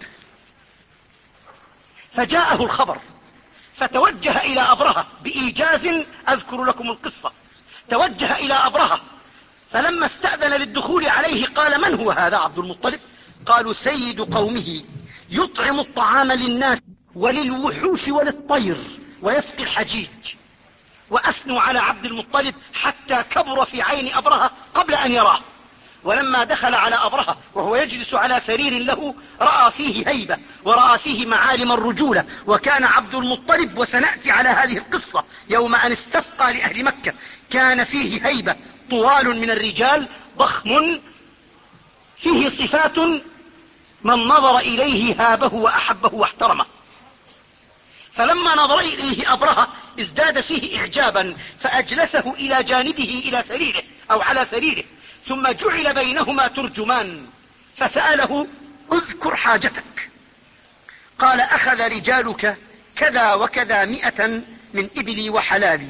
فجاءه الخبر فتوجه إلى أبرهة بإيجاز. أذكر لكم القصة. توجه إلى أبرهة، فلما استأذن للدخول عليه قال من هو هذا عبد المطلب؟ قالوا سيد قومه يطعم الطعام للناس وللوحوش وللطير ويسقي الحجيج. وأثنوا على عبد المطلب حتى كبر في عين أبرهة قبل أن يراه. ولما دخل على أبرهة وهو يجلس على سرير له رأى فيه هيبة ورأى فيه معالم الرجولة، وكان عبد المطلب، وسنأتي على هذه القصة يوم أن استسقى لأهل مكة، كان فيه هيبة، طوال من الرجال، ضخم، فيه صفات من نظر إليه هابه وأحبه واحترمه. فلما نظر إليه أبرهة ازداد فيه إعجابا فأجلسه إلى جانبه إلى سريره أو على سريره، ثم جعل بينهما ترجمان فسأله: اذكر حاجتك. قال: أخذ رجالك كذا وكذا مئة من إبلي وحلالي.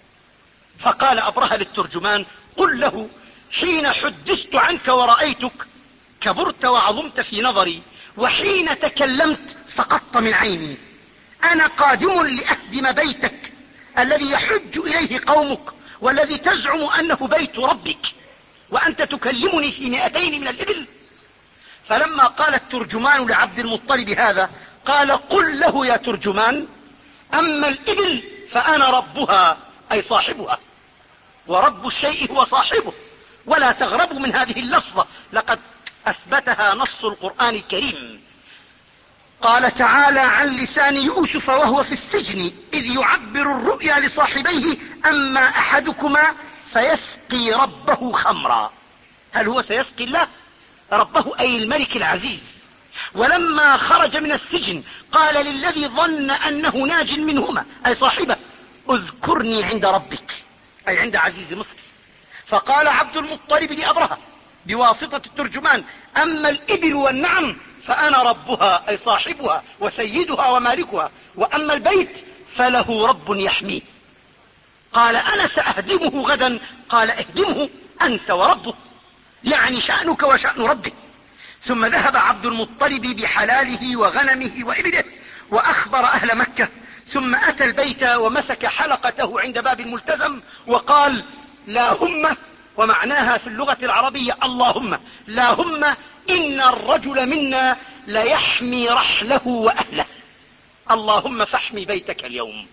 فقال أبرهة للترجمان: قل له: حين حدثت عنك ورأيتك كبرت وعظمت في نظري، وحين تكلمت سقطت من عيني. أنا قادم لأهدم بيتك الذي يحج إليه قومك والذي تزعم أنه بيت ربك، وأنت تكلمني في مئتين من الإبل. فلما قال الترجمان لعبد المطلب هذا قال: قل له يا ترجمان: أما الإبل فأنا ربها، أي صاحبها، ورب الشيء هو صاحبه، ولا تغربوا من هذه اللفظة، لقد أثبتها نص القرآن الكريم. قال تعالى عن لسان يوسف وهو في السجن إذ يعبر الرؤيا لصاحبيه: أما أحدكما فيسقي ربه خمرا. هل هو سيسقي الله؟ ربه أي الملك العزيز. ولما خرج من السجن قال للذي ظن أنه ناج منهما أي صاحبه: اذكرني عند ربك، أي عند عزيز مصر. فقال عبد المطلب لأبرهة بواسطة الترجمان: أما الإبل والنعم فأنا ربها، أي صاحبها وسيدها ومالكها، وأما البيت فله رب يحميه. قال: أنا سأهدمه غدا. قال: اهدمه أنت وربه، يعني شأنك وشأن ربه. ثم ذهب عبد المطلب بحلاله وغنمه وإبله وأخبر أهل مكة، ثم أتى البيت ومسك حلقته عند باب الملتزم وقال: لا هم، ومعناها في اللغة العربية اللهم، لا هم إن الرجل منا ليحمي رحله وأهله، اللهم فاحمي بيتك اليوم.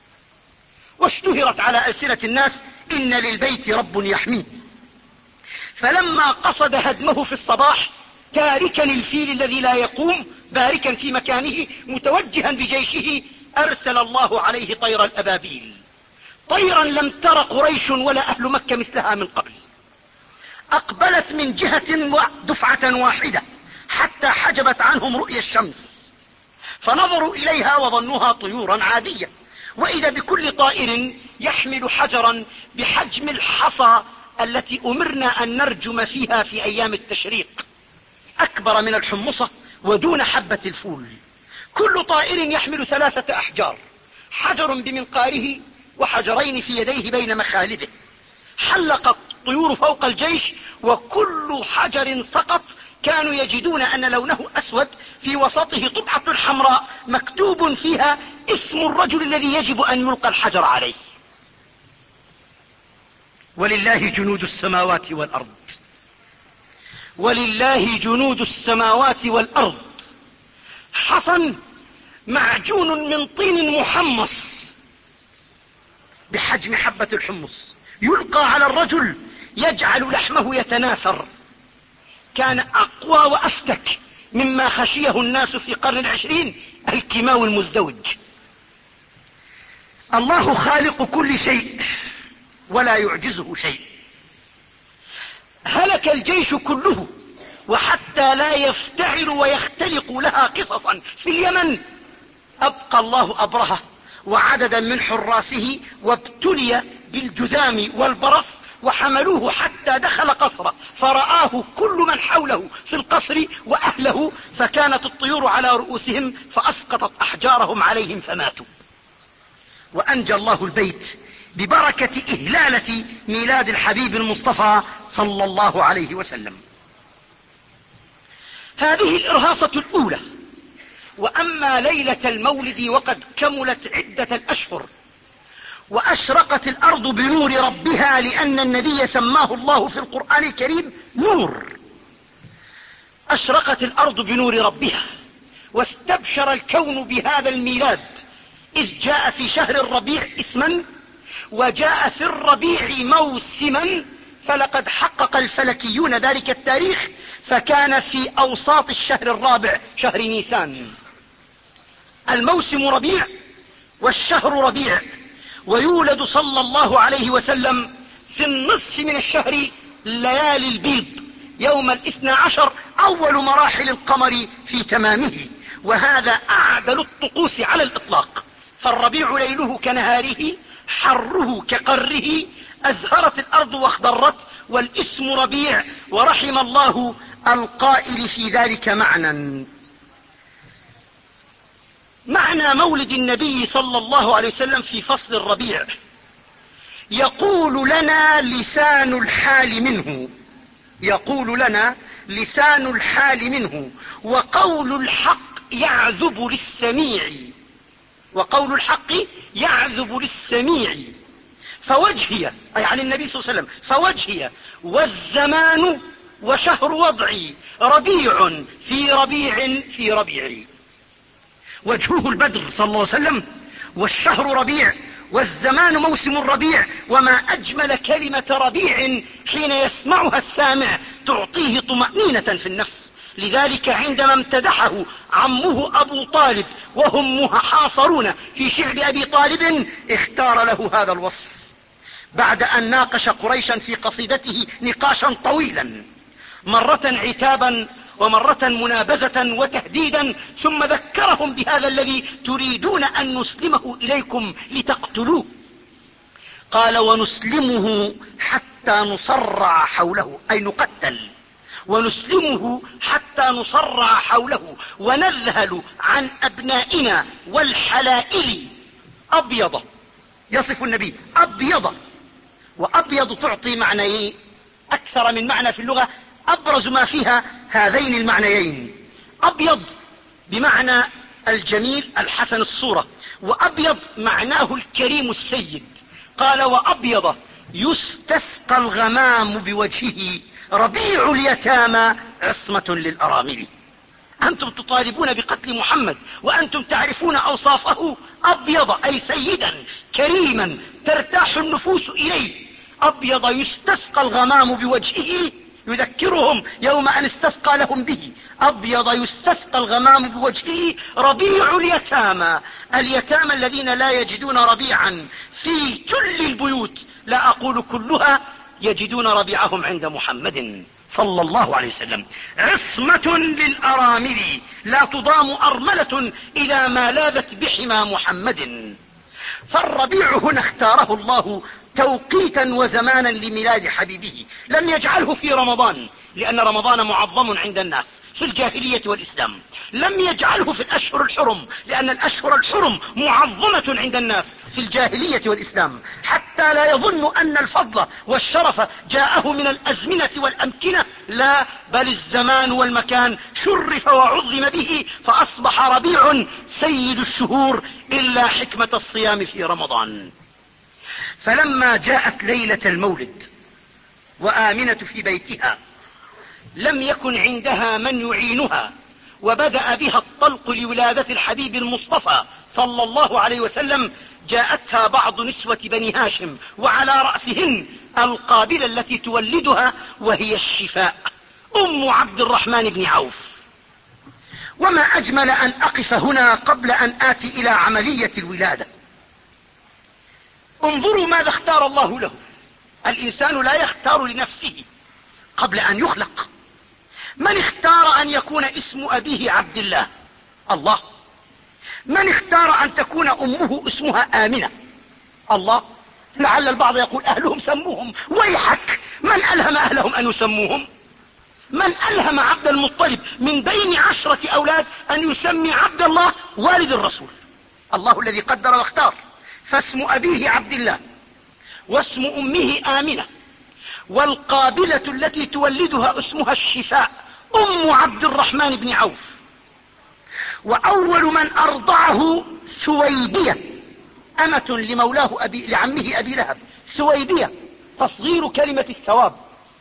واشتهرت على ألسنة الناس إن للبيت رب يحميه. فلما قصد هدمه في الصباح تاركا الفيل الذي لا يقوم باركا في مكانه متوجها بجيشه، أرسل الله عليه طير الأبابيل، طيرا لم تر قريش ولا أهل مكة مثلها من قبل. أقبلت من جهة دفعة واحدة حتى حجبت عنهم رؤيا الشمس، فنظروا إليها وظنوها طيورا عادية، وإذا بكل طائر يحمل حجرا بحجم الحصى التي أمرنا أن نرجم فيها في أيام التشريق، أكبر من الحمصة ودون حبة الفول. كل طائر يحمل ثلاثة أحجار، حجر بمنقاره وحجرين في يديه بين مخالبه. حلق الطيور فوق الجيش، وكل حجر سقط كانوا يجدون أن لونه أسود، في وسطه طبعة حمراء مكتوب فيها اسم الرجل الذي يجب أن يلقى الحجر عليه. ولله جنود السماوات والأرض، ولله جنود السماوات والأرض. حصن معجون من طين محمص بحجم حبة الحمص يلقى على الرجل يجعل لحمه يتناثر. كان أقوى وأفتك مما خشيه الناس في قرن العشرين الكيماوي المزدوج. الله خالق كل شيء ولا يعجزه شيء. هلك الجيش كله، وحتى لا يفتعل ويختلق لها قصصا في اليمن أبقى الله أبرهة وعددا من حراسه، وابتلي بالجذام والبرص، وحملوه حتى دخل قصره فرآه كل من حوله في القصر وأهله، فكانت الطيور على رؤوسهم فأسقطت أحجارهم عليهم فماتوا. وأنجى الله البيت ببركة إهلالة ميلاد الحبيب المصطفى صلى الله عليه وسلم. هذه الإرهاصة الأولى. وأما ليلة المولد وقد كملت عدة الأشهر وأشرقت الأرض بنور ربها، لأن النبي سماه الله في القرآن الكريم نور. أشرقت الأرض بنور ربها واستبشر الكون بهذا الميلاد، إذ جاء في شهر الربيع اسما وجاء في الربيع موسما، فلقد حقق الفلكيون ذلك التاريخ، فكان في أوساط الشهر الرابع شهر نيسان. الموسم ربيع والشهر ربيع، ويولد صلى الله عليه وسلم في النصف من الشهر ليالي البيض يوم الاثنى عشر، أول مراحل القمر في تمامه، وهذا أعدل الطقوس على الإطلاق. فالربيع ليله كنهاره، حره كقره، أزهرت الأرض واخضرت، والاسم ربيع، ورحم الله القائل في ذلك معنى. معنى مولد النبي صلى الله عليه وسلم في فصل الربيع: يقول لنا لسان الحال منه، يقول لنا لسان الحال منه، وقول الحق يعذب للسميع، وقول الحق يعذب للسميع. فوجهي، أي عن النبي صلى الله عليه وسلم، فوجهي والزمان وشهر وضعي ربيع في ربيع في ربيع. وجهه البدر صلى الله عليه وسلم، والشهر ربيع، والزمان موسم الربيع. وما أجمل كلمة ربيع حين يسمعها السامع تعطيه طمأنينة في النفس. لذلك عندما امتدحه عمه أبو طالب وهم محاصرون في شعب أبي طالب اختار له هذا الوصف، بعد أن ناقش قريشا في قصيدته نقاشا طويلا، مرة عتابا ومرة منابزة وتهديدا، ثم ذكرهم بهذا الذي تريدون أن نسلمه إليكم لتقتلوه. قال: ونسلمه حتى نصرع حوله، أي نقتل، ونسلمه حتى نصرع حوله، ونذهل عن أبنائنا والحلائل. أبيض، يصف النبي أبيض، وأبيض تعطي معنيين أكثر من معنى في اللغة، أبرز ما فيها هذين المعنيين: أبيض بمعنى الجميل الحسن الصورة، وأبيض معناه الكريم السيد. قال: وأبيض يستسقى الغمام بوجهه ربيع اليتامى عصمة للأرامل. أنتم تطالبون بقتل محمد وأنتم تعرفون أوصافه. أبيض أي سيدا كريما ترتاح النفوس إليه. أبيض يستسقى الغمام بوجهه، يذكرهم يوم أن استسقى لهم به. أبيض يستسقى الغمام بوجهه ربيع اليتامى، اليتامى الذين لا يجدون ربيعا في كل البيوت، لا أقول كلها، يجدون ربيعهم عند محمد صلى الله عليه وسلم. عصمة للأرامل، لا تضام أرملة إذا ما لاذت بحمى محمد. فالربيع هنا اختاره الله توقيتا وزمانا لميلاد حبيبه، لم يجعله في رمضان لأن رمضان معظم عند الناس في الجاهلية والإسلام، لم يجعله في الأشهر الحرم لأن الأشهر الحرم معظمة عند الناس في الجاهلية والإسلام، حتى لا يظن أن الفضل والشرف جاءه من الأزمنة والأمكنة، لا، بل الزمان والمكان شرف وعظم به، فأصبح ربيع سيد الشهور، إلا حكمة الصيام في رمضان. فلما جاءت ليلة المولد وآمنة في بيتها لم يكن عندها من يعينها، وبدأ بها الطلق لولادة الحبيب المصطفى صلى الله عليه وسلم. جاءتها بعض نسوة بني هاشم، وعلى رأسهن القابلة التي تولدها، وهي الشفاء أم عبد الرحمن بن عوف. وما أجمل أن أقف هنا قبل أن آتي إلى عملية الولادة. انظروا ماذا اختار الله له. الإنسان لا يختار لنفسه قبل أن يخلق. من اختار أن يكون اسم أبيه عبد الله؟ الله. من اختار أن تكون أمه اسمها آمنة؟ الله. لعل البعض يقول أهلهم سموهم، ويحك، من ألهم أهلهم أن يسموهم؟ من ألهم عبد المطلب من بين عشرة أولاد أن يسمي عبد الله والد الرسول؟ الله الذي قدر واختار. فاسم أبيه عبد الله، واسم أمه آمنة، والقابلة التي تولدها اسمها الشفاء أم عبد الرحمن بن عوف. وأول من أرضعه ثويبية، أمة لمولاه أبي لعمه أبي لهب، ثويبية تصغير كلمة الثواب.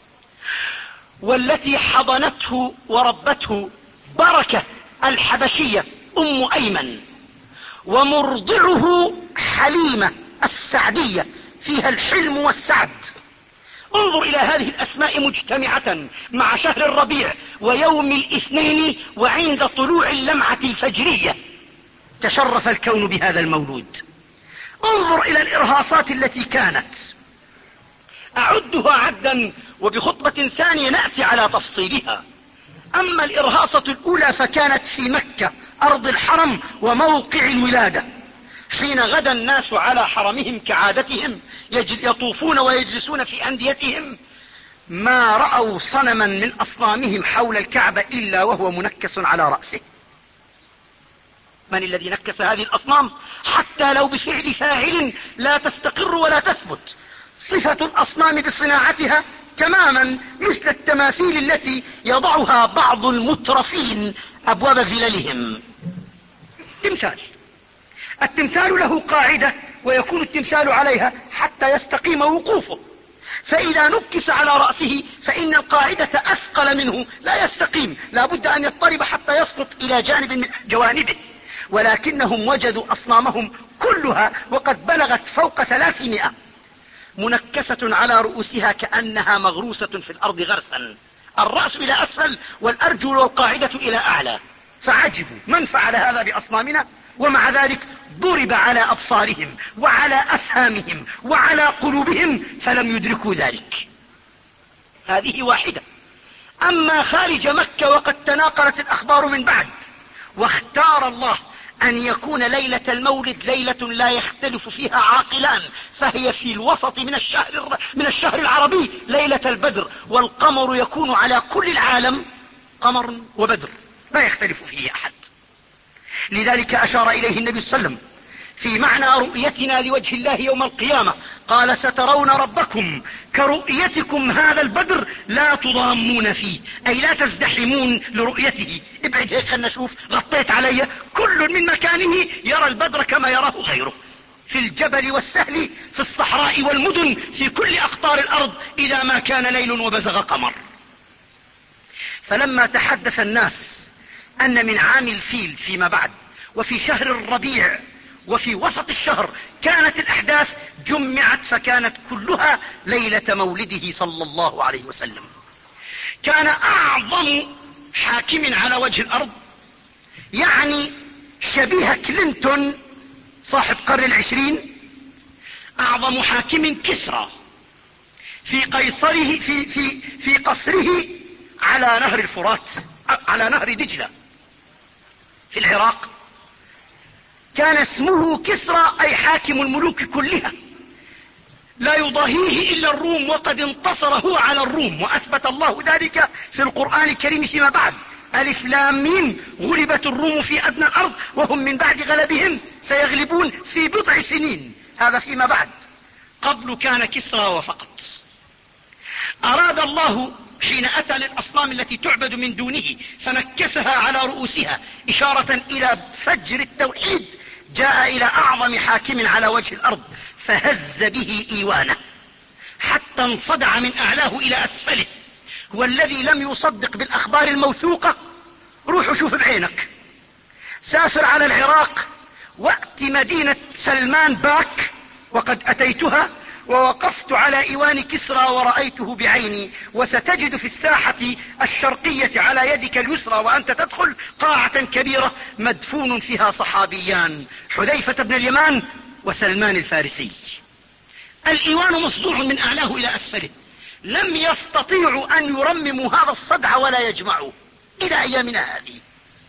والتي حضنته وربته بركة الحبشية أم أيمن. ومرضعه حليمة السعدية، فيها الحلم والسعد. انظر إلى هذه الأسماء مجتمعة مع شهر الربيع ويوم الاثنين وعند طلوع اللمعة الفجرية. تشرف الكون بهذا المولود. انظر إلى الإرهاصات التي كانت، أعدها عدا، وبخطبة ثانية نأتي على تفصيلها. أما الإرهاصة الأولى فكانت في مكة أرض الحرم وموقع الولادة. حين غدا الناس على حرمهم كعادتهم يطوفون ويجلسون في أنديتهم، ما رأوا صنما من أصنامهم حول الكعبة إلا وهو منكس على رأسه. من الذي نكس هذه الأصنام؟ حتى لو بفعل فاعل لا تستقر ولا تثبت. صفة الأصنام بصناعتها تماما مثل التماثيل التي يضعها بعض المترفين أبواب فللهم. تمثال، التمثال له قاعدة ويكون التمثال عليها حتى يستقيم وقوفه، فإذا نكس على رأسه فإن القاعدة أثقل منه لا يستقيم، لا بد أن يضطرب حتى يسقط إلى جانب من جوانبه. ولكنهم وجدوا أصنامهم كلها وقد بلغت فوق ثلاثمائة منكسة على رؤوسها كأنها مغروسة في الأرض غرسا، الرأس إلى أسفل والأرجل والقاعدة إلى أعلى. فعجبوا من فعل هذا بأصنامنا، ومع ذلك ضرب على أبصارهم وعلى أفهامهم وعلى قلوبهم فلم يدركوا ذلك. هذه واحدة. أما خارج مكة وقد تناقلت الأخبار من بعد، واختار الله أن يكون ليلة المولد ليلة لا يختلف فيها عاقلان، فهي في الوسط من الشهر, من الشهر العربي ليلة البدر، والقمر يكون على كل العالم قمر وبدر لا يختلف فيه أحد. لذلك أشار إليه النبي صلى الله عليه وسلم في معنى رؤيتنا لوجه الله يوم القيامة، قال سترون ربكم كرؤيتكم هذا البدر لا تضامون فيه، أي لا تزدحمون لرؤيته. ابعد هيك خلنا نشوف، غطيت علي، كل من مكانه يرى البدر كما يراه غيره، في الجبل والسهل، في الصحراء والمدن، في كل أقطار الأرض إذا ما كان ليل وبزغ قمر. فلما تحدث الناس أن من عام الفيل فيما بعد وفي شهر الربيع وفي وسط الشهر كانت الأحداث جمعت، فكانت كلها ليلة مولده صلى الله عليه وسلم. كان أعظم حاكم على وجه الأرض، يعني شبيه كلينتون صاحب قرن العشرين، أعظم حاكم كسرى في قيصره في, في, في قصره على نهر الفرات، على نهر دجلة في العراق. كان اسمه كسرى أي حاكم الملوك كلها، لا يضاهيه إلا الروم، وقد انتصر هو على الروم، وأثبت الله ذلك في القرآن الكريم فيما بعد. ألف لام ميم، غلبت الروم في أدنى الأرض وهم من بعد غلبهم سيغلبون في بضع سنين، هذا فيما بعد. قبل كان كسرى وفقط. أراد الله حين أتى للأصنام التي تعبد من دونه فنكسها على رؤوسها إشارة إلى فجر التوحيد، جاء إلى أعظم حاكم على وجه الأرض فهز به إيوانه حتى انصدع من أعلاه إلى أسفله. والذي لم يصدق بالأخبار الموثوقة روح شوف بعينك، سافر على العراق وأت مدينة سلمان باك، وقد أتيتها ووقفت على إيوان كسرى ورأيته بعيني، وستجد في الساحة الشرقية على يدك اليسرى وأنت تدخل قاعة كبيرة مدفون فيها صحابيان، حذيفة بن اليمان وسلمان الفارسي. الإيوان مصدوع من أعلاه إلى أسفله، لم يستطيعوا أن يرمموا هذا الصدع ولا يجمعوا إلى أيامنا هذه.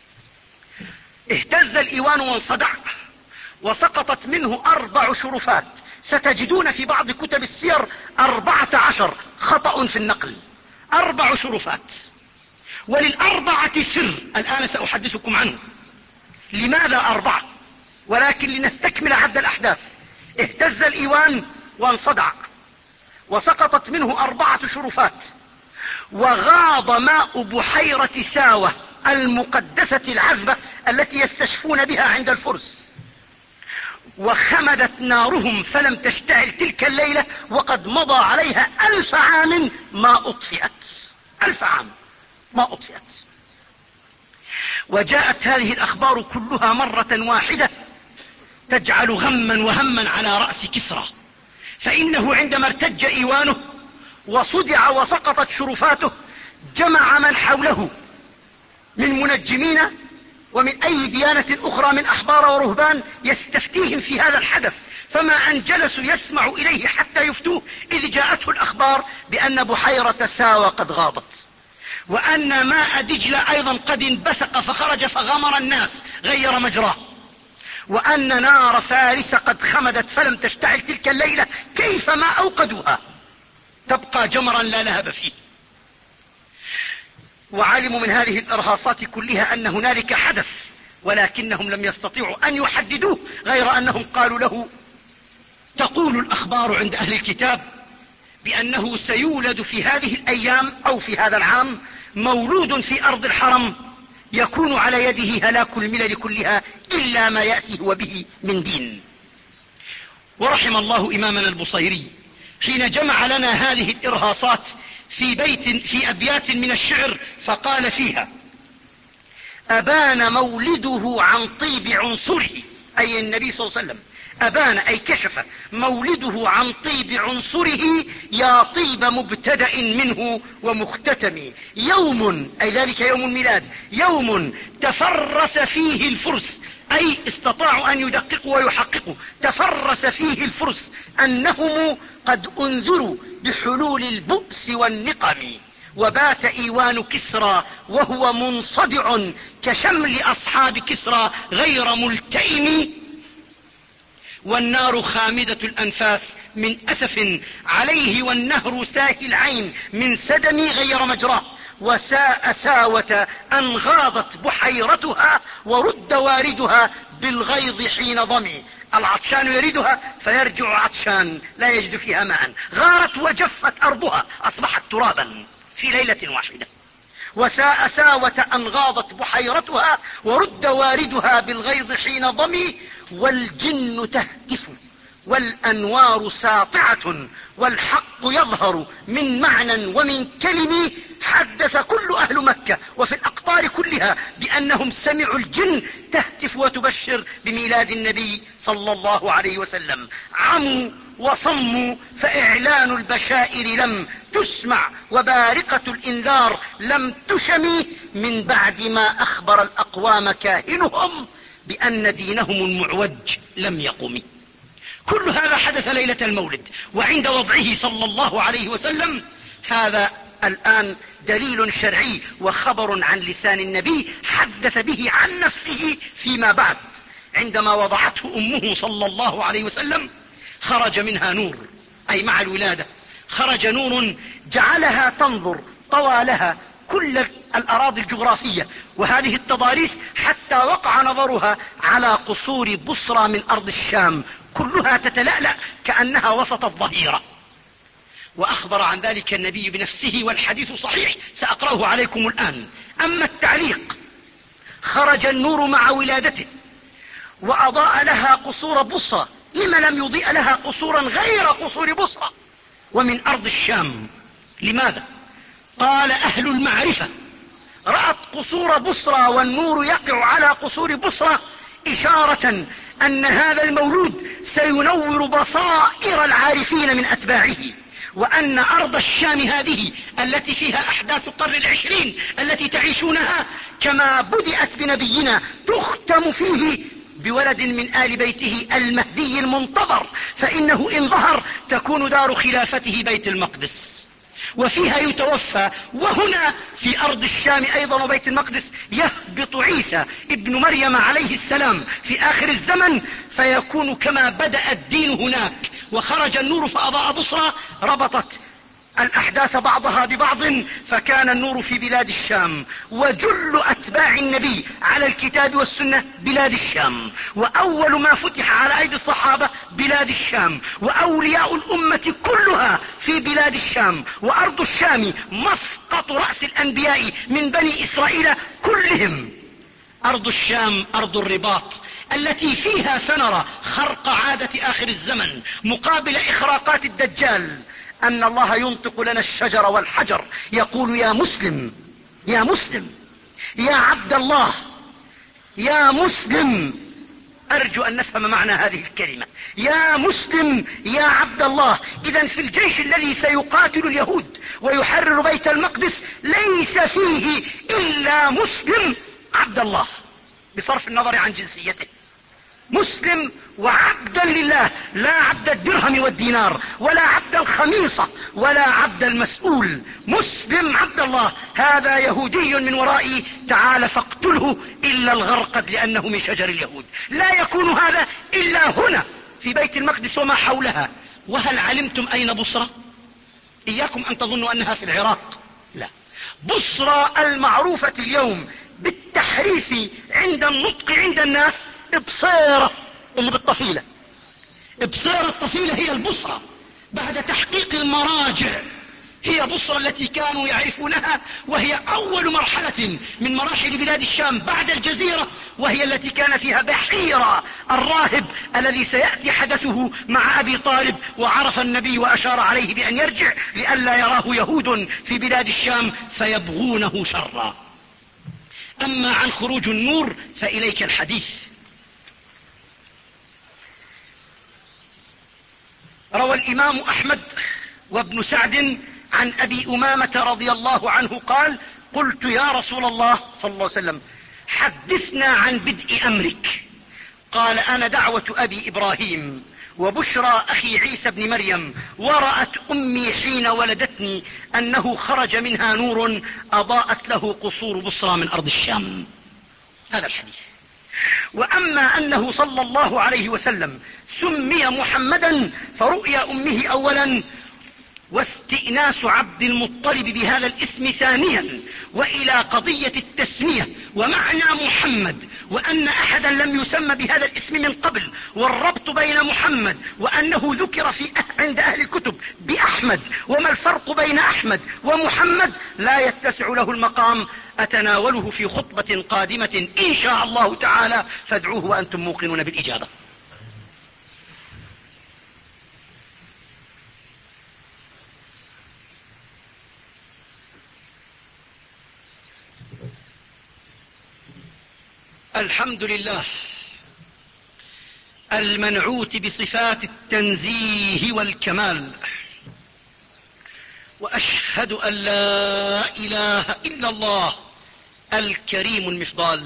اهتز الإيوان وانصدع وسقطت منه أربع شرفات، ستجدون في بعض كتب السير أربعة عشر خطأ في النقل، أربع شرفات. وللأربعة سر الآن سأحدثكم عنه لماذا أربعة، ولكن لنستكمل عد الأحداث. اهتز الإيوان وانصدع وسقطت منه أربعة شرفات، وغاض ماء بحيرة ساوة المقدسة العذبة التي يستشفون بها عند الفرس، وخمدت نارهم فلم تشتعل تلك الليلة، وقد مضى عليها ألف عام ما أطفئت، ألف عام ما أطفئت. وجاءت هذه الأخبار كلها مرة واحدة تجعل غما وهما على رأس كسرى، فإنه عندما ارتج إيوانه وصدع وسقطت شرفاته جمع من حوله من منجمين ومن أي ديانة أخرى من أحبار ورهبان يستفتيهم في هذا الحدث، فما أن جلسوا يسمع إليه حتى يفتوه، إذ جاءته الأخبار بأن بحيرة ساوى قد غاضت، وأن ماء دجلة أيضا قد انبثق فخرج فغمر الناس غير مجراه، وأن نار فارس قد خمدت فلم تشتعل تلك الليلة كيفما أوقدوها، تبقى جمرا لا لهب فيه. وعلموا من هذه الإرهاصات كلها أن هنالك حدث، ولكنهم لم يستطيعوا أن يحددوه، غير أنهم قالوا له: تقول الأخبار عند أهل الكتاب بأنه سيولد في هذه الأيام أو في هذا العام مولود في أرض الحرم يكون على يده هلاك الملل كلها إلا ما يأتي هو به من دين. ورحم الله إمامنا البصيري حين جمع لنا هذه الإرهاصات في بيت في أبيات من الشعر، فقال فيها: أبان مولده عن طيب عنصره، أي النبي صلى الله عليه وسلم، أبان أي كشف مولده عن طيب عنصره، يا طيب مبتدأ منه ومختتم. يوم أي ذلك يوم الميلاد، يوم تفرس فيه الفرس، أي استطاعوا أن يدققوا ويحققوا، تفرس فيه الفرس أنهم قد أنذروا بحلول البؤس والنقم، وبات إيوان كسرى وهو منصدع كشمل أصحاب كسرى غير ملتئم، والنار خامدة الأنفاس من أسف عليه، والنهر ساهي العين من سدم غير مجراه، وساء ساوة أن غاضت بحيرتها ورد واردها بالغيظ حين ضمي. العطشان يردها فيرجع عطشان لا يجد فيها ماء، غارت وجفت أرضها أصبحت ترابا في ليلة واحدة. وساء ساوة أن غاضت بحيرتها ورد واردها بالغيظ حين ضمي، والجن تهتف والأنوار ساطعة والحق يظهر من معنى ومن كلم. حدث كل أهل مكة وفي الأقطار كلها بأنهم سمعوا الجن تهتف وتبشر بميلاد النبي صلى الله عليه وسلم. عموا وصموا فإعلان البشائر لم تسمع، وبارقة الإنذار لم تشم، من بعد ما أخبر الأقوام كاهنهم بأن دينهم المعوج لم يقم. كل هذا حدث ليلة المولد، وعند وضعه صلى الله عليه وسلم هذا الآن دليل شرعي وخبر عن لسان النبي حدث به عن نفسه فيما بعد. عندما وضعته أمه صلى الله عليه وسلم خرج منها نور، أي مع الولادة خرج نور جعلها تنظر طوالها كل الأراضي الجغرافية وهذه التضاريس، حتى وقع نظرها على قصور بصرى من أرض الشام كلها تتلألأ كأنها وسط الظهيرة. وأخبر عن ذلك النبي بنفسه والحديث صحيح سأقرأه عليكم الآن. أما التعليق: خرج النور مع ولادته وأضاء لها قصور بصرى، لما لم يضيء لها قصورا غير قصور بصرى ومن أرض الشام؟ لماذا؟ قال أهل المعرفة: رأت قصور بصرى والنور يقع على قصور بصرى إشارة أن هذا المولود سينور بصائر العارفين من أتباعه، وأن أرض الشام هذه التي فيها أحداث القرن العشرين التي تعيشونها كما بدأت بنبينا تختم فيه بولد من آل بيته المهدي المنتظر، فإنه إن ظهر تكون دار خلافته بيت المقدس وفيها يتوفى. وهنا في أرض الشام أيضا وبيت المقدس يهبط عيسى ابن مريم عليه السلام في آخر الزمن، فيكون كما بدأ الدين هناك وخرج النور فأضاء بصرى، ربطت الأحداث بعضها ببعض، فكان النور في بلاد الشام، وجل أتباع النبي على الكتاب والسنة بلاد الشام، وأول ما فتح على أيدي الصحابة بلاد الشام، وأولياء الأمة كلها في بلاد الشام، وأرض الشام مسقط رأس الأنبياء من بني إسرائيل كلهم. أرض الشام أرض الرباط التي فيها سنرى خرق عادة آخر الزمن مقابل إخراقات الدجال، أن الله ينطق لنا الشجر والحجر يقول: يا مسلم يا مسلم يا عبد الله يا مسلم. أرجو أن نفهم معنى هذه الكلمة: يا مسلم يا عبد الله. إذن في الجيش الذي سيقاتل اليهود ويحرر بيت المقدس ليس فيه إلا مسلم عبد الله، بصرف النظر عن جنسيته. مسلم وعبدا لله، لا عبد الدرهم والدينار ولا عبد الخميصة ولا عبد المسؤول، مسلم عبد الله. هذا يهودي من ورائي، تعال فاقتله إلا الغرقد لأنه من شجر اليهود. لا يكون هذا إلا هنا في بيت المقدس وما حولها. وهل علمتم أين بصرى؟ إياكم أن تظنوا أنها في العراق، لا. بصرى المعروفة اليوم بالتحريف عند النطق عند الناس بصيرة اللي بالطفيلة. بصيرة الطفيلة هي البصرة بعد تحقيق المراجع، هي بصرى التي كانوا يعرفونها، وهي أول مرحلة من مراحل بلاد الشام بعد الجزيرة، وهي التي كان فيها بحيرة الراهب الذي سيأتي حدثه مع أبي طالب، وعرف النبي وأشار عليه بأن يرجع لئلا يراه يهود في بلاد الشام فيبغونه شرا. أما عن خروج النور فإليك الحديث. روى الإمام أحمد وابن سعد عن أبي أمامة رضي الله عنه قال: قلت يا رسول الله صلى الله عليه وسلم حدثنا عن بدء أمرك. قال: أنا دعوة أبي إبراهيم وبشرى أخي عيسى بن مريم، ورأت أمي حين ولدتني أنه خرج منها نور أضاءت له قصور بصرى من أرض الشام. هذا الحديث. وأما أنه صلى الله عليه وسلم سمي محمدا فرؤيا أمه أولا، واستئناس عبد المطلب بهذا الاسم ثانيا، وإلى قضية التسمية ومعنى محمد، وأن أحدا لم يسمى بهذا الاسم من قبل، والربط بين محمد وأنه ذكر في أه عند أهل الكتب بأحمد، وما الفرق بين أحمد ومحمد لا يتسع له المقام، أتناوله في خطبة قادمة إن شاء الله تعالى، فادعوه وأنتم موقنون بالإجابة. الحمد لله المنعوت بصفات التنزيه والكمال، وأشهد أن لا إله إلا الله الكريم المفضال،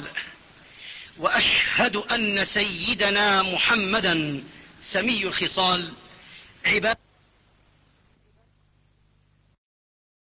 وأشهد أن سيدنا محمدا سمي الخصال. عباد